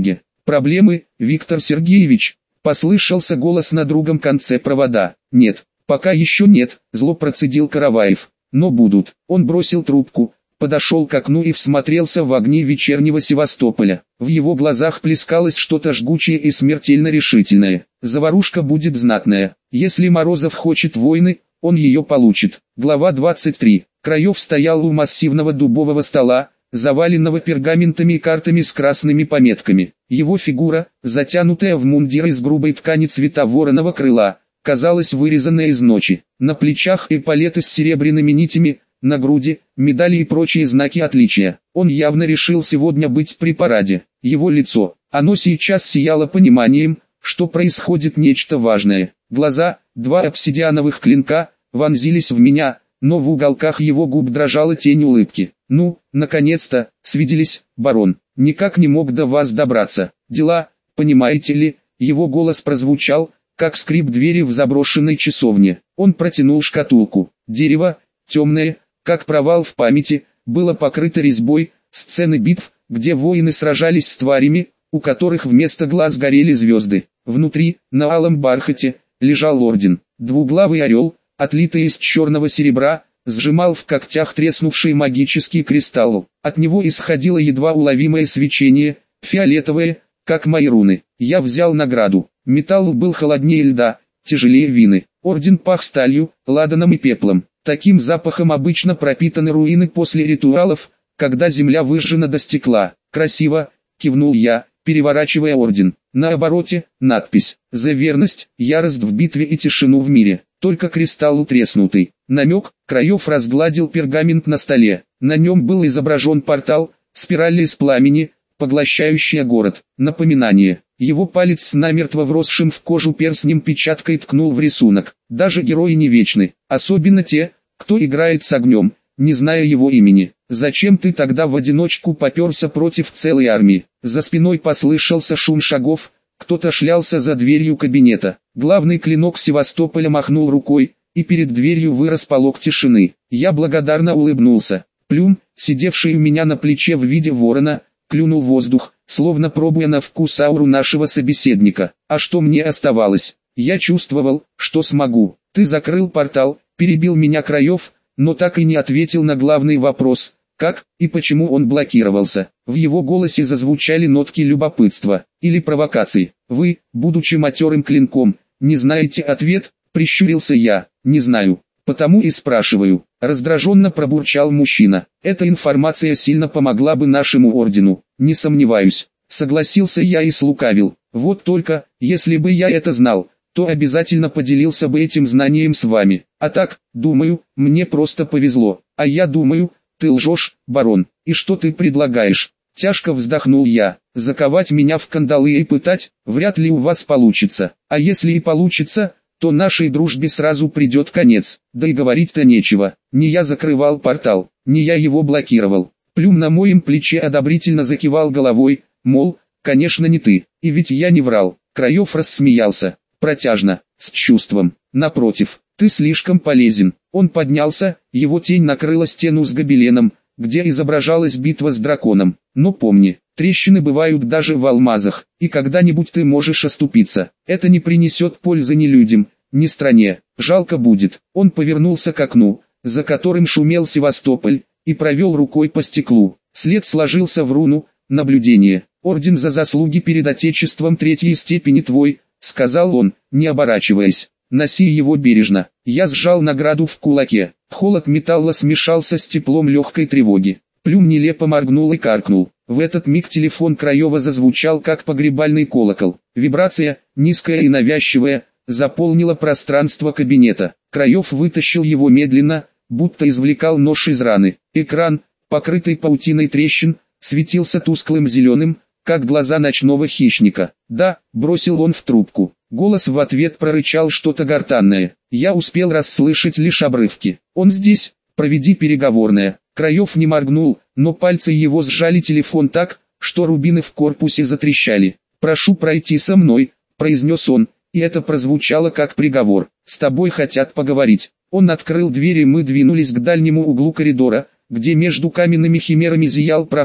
«Проблемы, Виктор Сергеевич?» — послышался голос на другом конце провода. «Нет, пока еще нет», — зло процедил Караваев. «Но будут». Он бросил трубку, подошел к окну и всмотрелся в огни вечернего Севастополя. В его глазах плескалось что-то жгучее и смертельно решительное. Заварушка будет знатная. Если Морозов хочет войны, он ее получит. Глава 23. Краев стоял у массивного дубового стола, заваленного пергаментами и картами с красными пометками. Его фигура, затянутая в мундир из грубой ткани цвета вороного крыла, казалась вырезанной из ночи. На плечах эполеты с серебряными нитями, на груди медали и прочие знаки отличия. Он явно решил сегодня быть при параде. Его лицо, оно сейчас сияло пониманием, что происходит нечто важное. Глаза, два обсидиановых клинка, вонзились в меня, но в уголках его губ дрожала тень улыбки. «Ну, наконец-то, свиделись, барон. Никак не мог до вас добраться. Дела, понимаете ли?» Его голос прозвучал, как скрип двери в заброшенной часовне. Он протянул шкатулку. Дерево, темное, как провал в памяти, было покрыто резьбой, сцены битв, где воины сражались с тварями, у которых вместо глаз горели звезды. Внутри, на алом бархате, лежал орден. Двуглавый орел, отлитый из черного серебра, сжимал в когтях треснувший магический кристалл. От него исходило едва уловимое свечение, фиолетовое, как мои руны. Я взял награду. Металл был холоднее льда, тяжелее вины. Орден пах сталью, ладаном и пеплом. Таким запахом обычно пропитаны руины после ритуалов, когда земля выжжена до стекла. «Красиво», — кивнул я, переворачивая орден. На обороте надпись «За верность, ярость в битве и тишину в мире». Только кристалл треснутый. Намек, Краев разгладил пергамент на столе. На нем был изображен портал, спираль из пламени, поглощающая город. Напоминание. Его палец с намертво вросшим в кожу перстнем печаткой ткнул в рисунок. Даже герои не вечны, особенно те, кто играет с огнем, не зная его имени. «Зачем ты тогда в одиночку поперся против целой армии?» За спиной послышался шум шагов, кто-то шлялся за дверью кабинета. Главный клинок Севастополя махнул рукой, и перед дверью вырос полог тишины. Я благодарно улыбнулся. Плюм, сидевший у меня на плече в виде ворона, клюнул воздух, словно пробуя на вкус ауру нашего собеседника. А что мне оставалось? Я чувствовал, что смогу. «Ты закрыл портал», — перебил меня Краев, но так и не ответил на главный вопрос, как и почему он блокировался. В его голосе зазвучали нотки любопытства или провокации. «Вы, будучи матерым клинком, не знаете ответ?» — прищурился я. «Не знаю. Потому и спрашиваю», — раздраженно пробурчал мужчина. «Эта информация сильно помогла бы нашему ордену, не сомневаюсь», — согласился я и слукавил. «Вот только, если бы я это знал, то обязательно поделился бы этим знанием с вами. А так, думаю, мне просто повезло. А я думаю, ты лжешь, барон. И что ты предлагаешь?» Тяжко вздохнул я. «Заковать меня в кандалы и пытать, вряд ли у вас получится. А если и получится, то нашей дружбе сразу придет конец. Да и говорить-то нечего. Не я закрывал портал, не я его блокировал». Плюм на моем плече одобрительно закивал головой, мол, конечно не ты. И ведь я не врал. Краев рассмеялся. Протяжно, с чувством. «Напротив, ты слишком полезен». Он поднялся, его тень накрыла стену с гобеленом, где изображалась битва с драконом. «Но помни, трещины бывают даже в алмазах, и когда-нибудь ты можешь оступиться. Это не принесет пользы ни людям, ни стране. Жалко будет». Он повернулся к окну, за которым шумел Севастополь, и провел рукой по стеклу. След сложился в руну «Наблюдение». «Орден за заслуги перед Отечеством третьей степени твой», — сказал он, не оборачиваясь. «Носи его бережно». Я сжал награду в кулаке. Холод металла смешался с теплом легкой тревоги. Плюм нелепо моргнул и каркнул. В этот миг телефон Краева зазвучал как погребальный колокол. Вибрация, низкая и навязчивая, заполнила пространство кабинета. Краев вытащил его медленно, будто извлекал нож из раны. Экран, покрытый паутиной трещин, светился тусклым зеленым, как глаза ночного хищника. «Да», — бросил он в трубку. Голос в ответ прорычал что-то гортанное. Я успел расслышать лишь обрывки. «Он здесь, проведи переговорное». Краев не моргнул, но пальцы его сжали телефон так, что рубины в корпусе затрещали. «Прошу пройти со мной», — произнес он, и это прозвучало как приговор. «С тобой хотят поговорить». Он открыл дверь, и мы двинулись к дальнему углу коридора, где между каменными химерами зиял проход,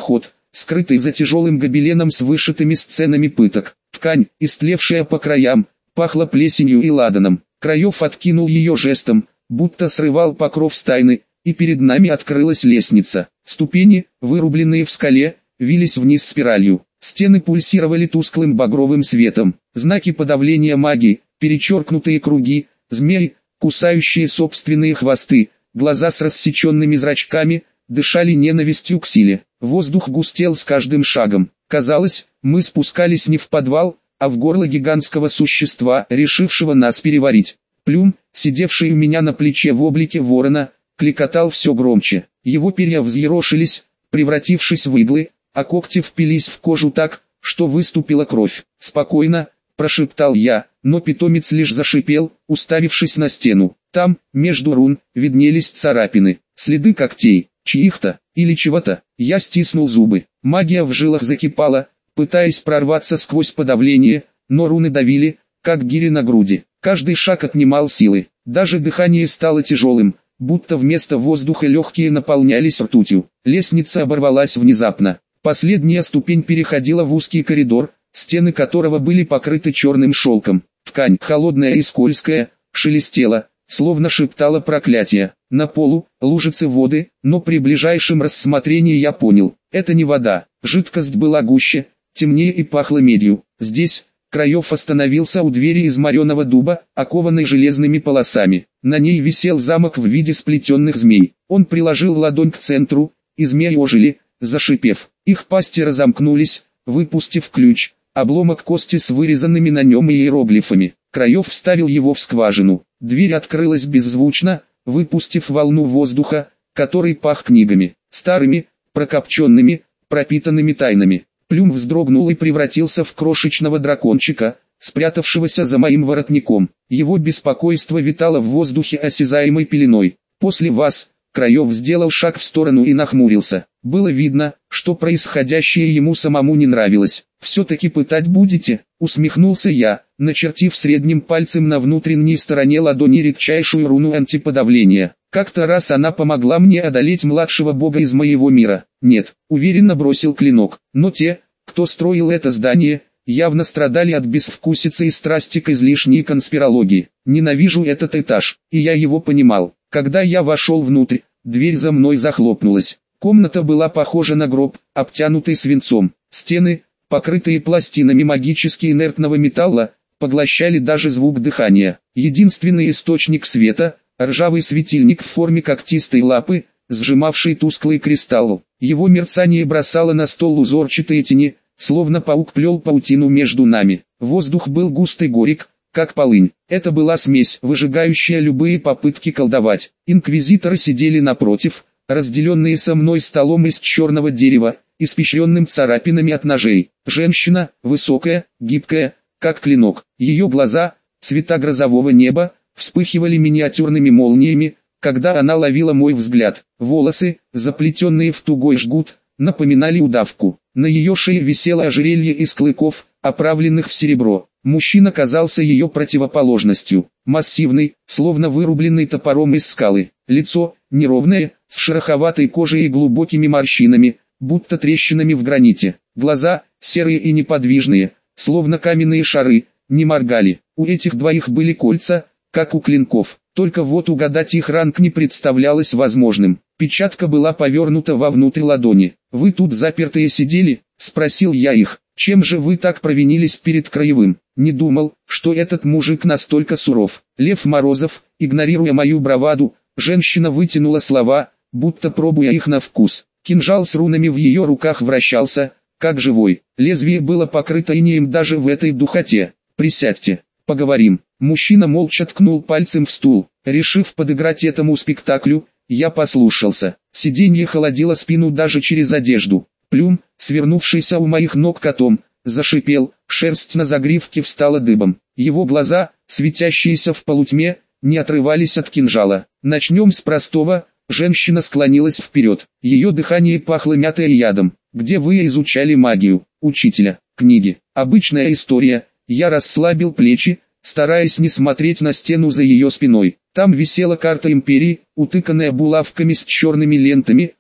скрытый за тяжелым гобеленом с вышитыми сценами пыток. Ткань, истлевшая по краям, пахла плесенью и ладаном. Краев откинул ее жестом, будто срывал покров с тайны, и перед нами открылась лестница. Ступени, вырубленные в скале, вились вниз спиралью. Стены пульсировали тусклым багровым светом. Знаки подавления магии, перечеркнутые круги, змеи, кусающие собственные хвосты, глаза с рассеченными зрачками, дышали ненавистью к силе. Воздух густел с каждым шагом. Казалось, мы спускались не в подвал, а в горло гигантского существа, решившего нас переварить. Плюм, сидевший у меня на плече в облике ворона, кликотал все громче. Его перья взъерошились, превратившись в иглы, а когти впились в кожу так, что выступила кровь. «Спокойно», – прошептал я, но питомец лишь зашипел, уставившись на стену. Там, между рун, виднелись царапины, следы когтей, чьих-то, или чего-то. Я стиснул зубы. Магия в жилах закипала, пытаясь прорваться сквозь подавление, но руны давили, как гири на груди. Каждый шаг отнимал силы. Даже дыхание стало тяжелым, будто вместо воздуха легкие наполнялись ртутью. Лестница оборвалась внезапно. Последняя ступень переходила в узкий коридор, стены которого были покрыты черным шелком. Ткань, холодная и скользкая, шелестела, словно шептала проклятие. На полу лужицы воды, но при ближайшем рассмотрении я понял, это не вода. Жидкость была гуще, темнее и пахла медью. Здесь Краев остановился у двери из мореного дуба, окованной железными полосами. На ней висел замок в виде сплетенных змей. Он приложил ладонь к центру, и змеи ожили, зашипев. Их пасти разомкнулись, выпустив ключ, обломок кости с вырезанными на нем иероглифами. Краев вставил его в скважину. Дверь открылась беззвучно, выпустив волну воздуха, который пах книгами, старыми, прокопченными, пропитанными тайнами. Плюм вздрогнул и превратился в крошечного дракончика, спрятавшегося за моим воротником. Его беспокойство витало в воздухе осязаемой пеленой. «После вас», Краев сделал шаг в сторону и нахмурился. Было видно, что происходящее ему самому не нравилось. «Все-таки пытать будете?» — усмехнулся я, начертив средним пальцем на внутренней стороне ладони редчайшую руну антиподавления. Как-то раз она помогла мне одолеть младшего бога из моего мира. «Нет», — уверенно бросил клинок. Но те, кто строил это здание, явно страдали от безвкусицы и страсти к излишней конспирологии. Ненавижу этот этаж, и я его понимал. Когда я вошел внутрь, дверь за мной захлопнулась. Комната была похожа на гроб, обтянутый свинцом. Стены, покрытые пластинами магически инертного металла, поглощали даже звук дыхания. Единственный источник света — ржавый светильник в форме когтистой лапы, сжимавший тусклый кристалл. Его мерцание бросало на стол узорчатые тени, словно паук плел паутину между нами. Воздух был густый горек, как полынь. Это была смесь, выжигающая любые попытки колдовать. Инквизиторы сидели напротив, разделенные со мной столом из черного дерева, испещренным царапинами от ножей. Женщина, высокая, гибкая, как клинок. Ее глаза, цвета грозового неба, вспыхивали миниатюрными молниями, когда она ловила мой взгляд. Волосы, заплетенные в тугой жгут, напоминали удавку. На ее шее висело ожерелье из клыков, оправленных в серебро. Мужчина казался ее противоположностью. Массивный, словно вырубленный топором из скалы. Лицо, неровное, с шероховатой кожей и глубокими морщинами, будто трещинами в граните. Глаза, серые и неподвижные, словно каменные шары, не моргали. У этих двоих были кольца, как у клинков. Только вот угадать их ранг не представлялось возможным. Печатка была повернута вовнутрь ладони. «Вы тут запертые сидели?» — спросил я их. «Чем же вы так провинились перед Краевым?» Не думал, что этот мужик настолько суров. Лев Морозов, игнорируя мою браваду, женщина вытянула слова, будто пробуя их на вкус. Кинжал с рунами в ее руках вращался, как живой. Лезвие было покрыто инеем даже в этой духоте. «Присядьте, поговорим». Мужчина молча ткнул пальцем в стул. Решив подыграть этому спектаклю, я послушался. Сиденье холодило спину даже через одежду. Плюм, свернувшийся у моих ног котом, зашипел, шерсть на загривке встала дыбом. Его глаза, светящиеся в полутьме, не отрывались от кинжала. «Начнем с простого». Женщина склонилась вперед. Ее дыхание пахло мятой и ядом. «Где вы изучали магию?» «Учителя». «Книги». «Обычная история». Я расслабил плечи, стараясь не смотреть на стену за ее спиной. Там висела карта империи, утыканная булавками с черными лентами,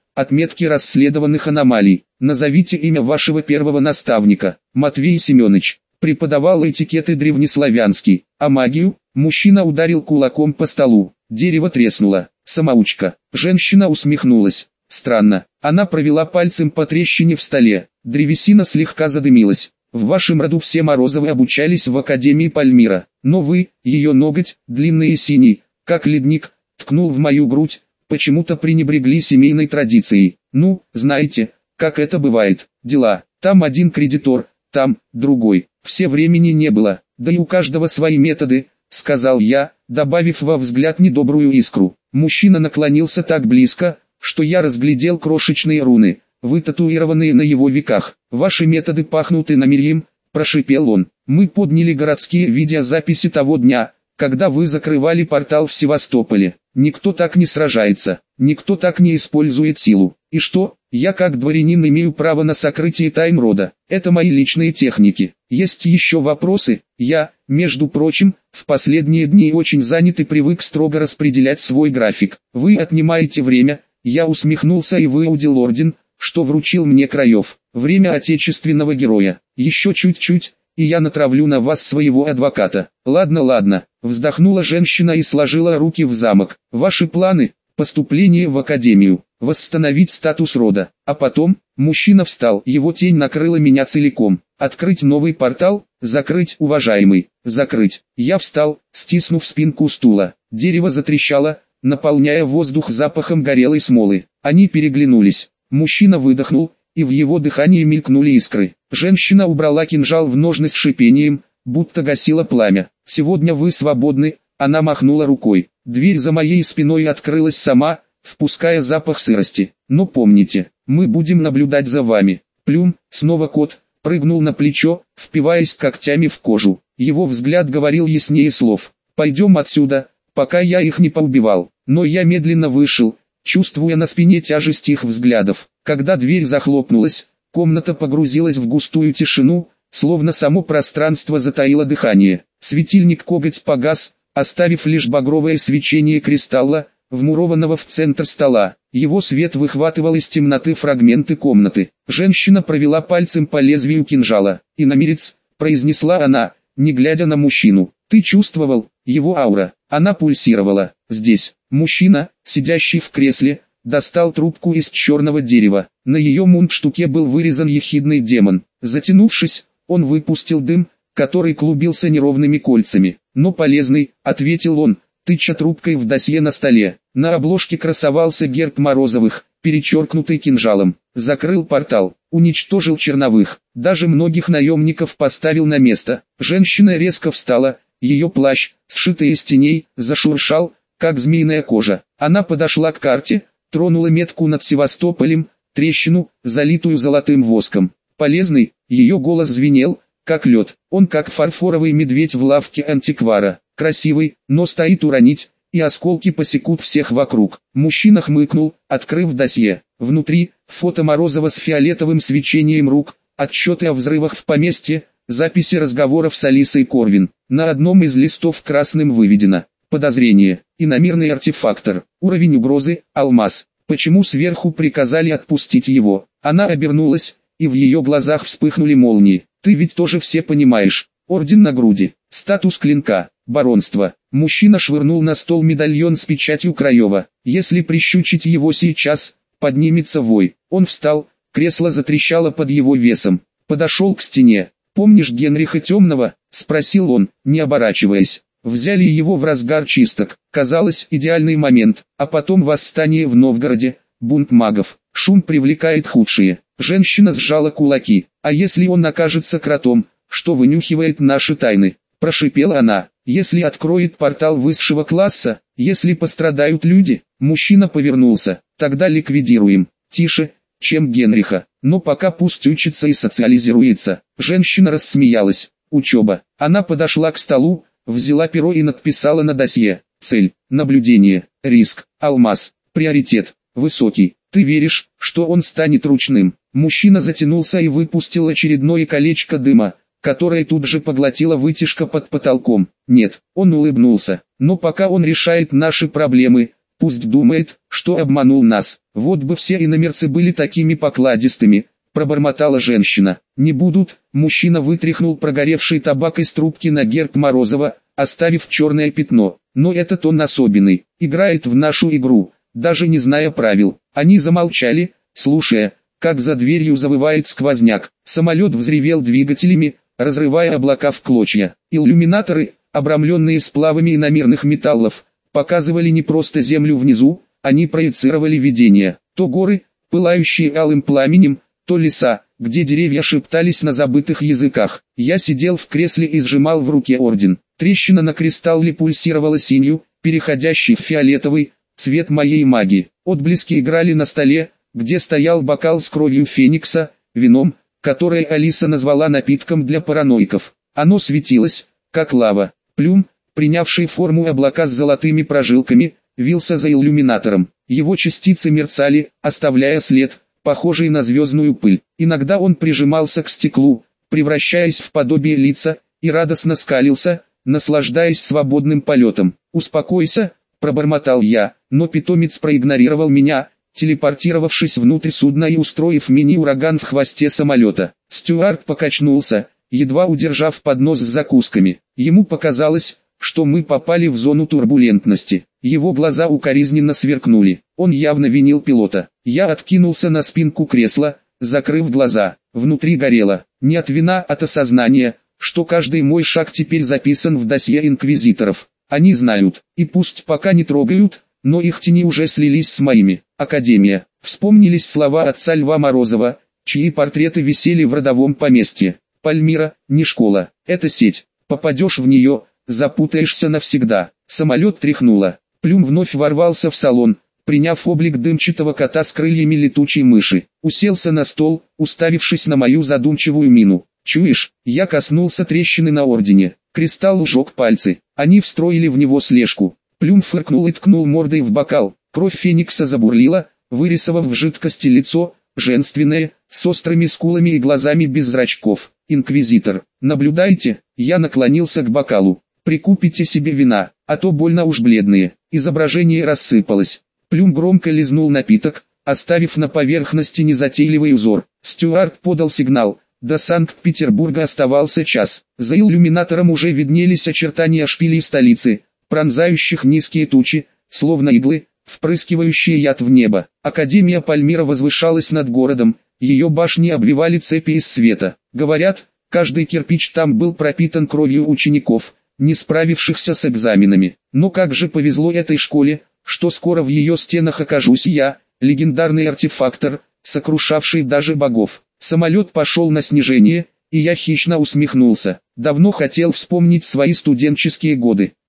Отметки расследованных аномалий. Назовите имя вашего первого наставника. Матвей Семенович. Преподавал этикет и древнеславянский. А магию? Мужчина ударил кулаком по столу. Дерево треснуло. Самоучка. Женщина усмехнулась. Странно. Она провела пальцем по трещине в столе. Древесина слегка задымилась. В вашем роду все Морозовы обучались в Академии Пальмира. Но вы, ее ноготь, длинный и синий, как ледник, ткнул в мою грудь, почему-то пренебрегли семейной традицией. Ну, знаете, как это бывает. Дела. Там один кредитор, там другой. Все времени не было. Да и у каждого свои методы, сказал я, добавив во взгляд недобрую искру. Мужчина наклонился так близко, что я разглядел крошечные руны, вытатуированные на его веках. «Ваши методы пахнут иномирьем», – прошипел он. «Мы подняли городские видеозаписи того дня, когда вы закрывали портал в Севастополе. Никто так не сражается, никто так не использует силу. И что, я как дворянин имею право на сокрытие тайн рода? Это мои личные техники. Есть еще вопросы? Я, между прочим, в последние дни очень занят и привык строго распределять свой график. Вы отнимаете время». Я усмехнулся и выудил орден, что вручил мне Краев. Время отечественного героя. Еще чуть-чуть, и я натравлю на вас своего адвоката. Ладно, ладно, вздохнула женщина и сложила руки в замок. Ваши планы? Поступление в академию, восстановить статус рода. А потом, мужчина встал, его тень накрыла меня целиком. Открыть новый портал, закрыть, уважаемый, закрыть. Я встал, стиснув спинку стула. Дерево затрещало, наполняя воздух запахом горелой смолы. Они переглянулись. Мужчина выдохнул, и в его дыхании мелькнули искры. Женщина убрала кинжал в ножны с шипением, будто гасила пламя. «Сегодня вы свободны», — она махнула рукой. Дверь за моей спиной открылась сама, впуская запах сырости. «Но помните, мы будем наблюдать за вами». Плюм, снова кот, прыгнул на плечо, впиваясь когтями в кожу. Его взгляд говорил яснее слов. «Пойдем отсюда, пока я их не поубивал». Но я медленно вышел, чувствуя на спине тяжесть их взглядов. Когда дверь захлопнулась, комната погрузилась в густую тишину, словно само пространство затаило дыхание. Светильник-коготь погас, оставив лишь багровое свечение кристалла, вмурованного в центр стола. Его свет выхватывал из темноты фрагменты комнаты. Женщина провела пальцем по лезвию кинжала. «Иномирец», — произнесла она, не глядя на мужчину. «Ты чувствовал его аура?» Она пульсировала. «Здесь». Мужчина, сидящий в кресле, достал трубку из черного дерева. На ее мундштуке был вырезан ехидный демон. Затянувшись, он выпустил дым, который клубился неровными кольцами. «Но полезный», — ответил он, тыча трубкой в досье на столе. На обложке красовался герб Морозовых, перечеркнутый кинжалом. Закрыл портал, уничтожил черновых, даже многих наемников поставил на место. Женщина резко встала, ее плащ, сшитый из теней, зашуршал, как змеиная кожа. Она подошла к карте, тронула метку над Севастополем, трещину, залитую золотым воском. «Полезный», ее голос звенел, как лед. Он как фарфоровый медведь в лавке антиквара. Красивый, но стоит уронить, и осколки посекут всех вокруг. Мужчина хмыкнул, открыв досье. Внутри, фото Морозова с фиолетовым свечением рук, отчеты о взрывах в поместье, записи разговоров с Алисой Корвин. На одном из листов красным выведено: подозрение, иномирный артефактор, уровень угрозы, алмаз. Почему сверху приказали отпустить его? Она обернулась, и в ее глазах вспыхнули молнии. Ты ведь тоже все понимаешь. Орден на груди, статус клинка, баронство. Мужчина швырнул на стол медальон с печатью Краева. Если прищучить его сейчас, поднимется вой. Он встал, кресло затрещало под его весом. Подошел к стене. «Помнишь Генриха Темного?» – спросил он, не оборачиваясь. Взяли его в разгар чисток. Казалось, идеальный момент. А потом восстание в Новгороде, бунт магов. Шум привлекает худшие. Женщина сжала кулаки. «А если он окажется кротом, что вынюхивает наши тайны?» – прошипела она. «Если откроет портал высшего класса, если пострадают люди?» Мужчина повернулся. «Тогда ликвидируем. Тише, чем Генриха. Но пока пусть учится и социализируется». Женщина рассмеялась. «Учеба». Она подошла к столу, взяла перо и надписала на досье: цель, наблюдение, риск, алмаз, приоритет, высокий. Ты веришь, что он станет ручным? Мужчина затянулся и выпустил очередное колечко дыма, которое тут же поглотила вытяжка под потолком. Нет, он улыбнулся. Но пока он решает наши проблемы, Пусть думает, что обманул нас. Вот бы все иномерцы были такими покладистыми, пробормотала женщина. Не будут. Мужчина вытряхнул прогоревший табак из трубки на герб Морозова, оставив черное пятно. Но этот он особенный, играет в нашу игру, даже не зная правил. Они замолчали, слушая, как за дверью завывает сквозняк. Самолет взревел двигателями, разрывая облака в клочья. Иллюминаторы, обрамленные сплавами иномерных металлов, показывали не просто землю внизу, они проецировали видения. То горы, пылающие алым пламенем, то леса, где деревья шептались на забытых языках. Я сидел в кресле и сжимал в руке орден. Трещина на кристалле пульсировала синью, переходящей в фиолетовый, цвет моей магии. Отблески играли на столе, где стоял бокал с кровью феникса, вином, которое Алиса назвала напитком для параноиков. Оно светилось, как лава. Плюм, принявший форму облака с золотыми прожилками, вился за иллюминатором. Его частицы мерцали, оставляя след, похожий на звездную пыль. Иногда он прижимался к стеклу, превращаясь в подобие лица, и радостно скалился, наслаждаясь свободным полетом. «Успокойся», — пробормотал я, но питомец проигнорировал меня, телепортировавшись внутрь судна и устроив мини-ураган в хвосте самолета. Стюарт покачнулся, едва удержав поднос с закусками. Ему показалось, что мы попали в зону турбулентности. Его глаза укоризненно сверкнули. Он явно винил пилота. Я откинулся на спинку кресла, закрыв глаза. Внутри горело. Не от вина, от осознания, что каждый мой шаг теперь записан в досье инквизиторов. Они знают, и пусть пока не трогают, но их тени уже слились с моими. Академия. Вспомнились слова отца Льва Морозова, чьи портреты висели в родовом поместье. Пальмира, не школа, это сеть. Попадешь в нее, запутаешься навсегда. Самолет тряхнуло. Плюм вновь ворвался в салон, приняв облик дымчатого кота с крыльями летучей мыши. Уселся на стол, уставившись на мою задумчивую мину. «Чуешь?» Я коснулся трещины на ордене. Кристалл ужег пальцы. Они встроили в него слежку. Плюм фыркнул и ткнул мордой в бокал. Кровь феникса забурлила, вырисовав в жидкости лицо, женственное, с острыми скулами и глазами без зрачков. «Инквизитор, наблюдайте!» Я наклонился к бокалу. «Прикупите себе вина, а то больно уж бледные». Изображение рассыпалось. Плюм громко лизнул напиток, оставив на поверхности незатейливый узор. Стюарт подал сигнал. До Санкт-Петербурга оставался час. За иллюминатором уже виднелись очертания шпилей столицы, пронзающих низкие тучи, словно иглы, впрыскивающие яд в небо. Академия Пальмира возвышалась над городом, ее башни обвивали цепи из света. Говорят, каждый кирпич там был пропитан кровью учеников, не справившихся с экзаменами. Но как же повезло этой школе, что скоро в ее стенах окажусь я, легендарный артефактор, сокрушавший даже богов. Самолет пошел на снижение, и я хищно усмехнулся. Давно хотел вспомнить свои студенческие годы.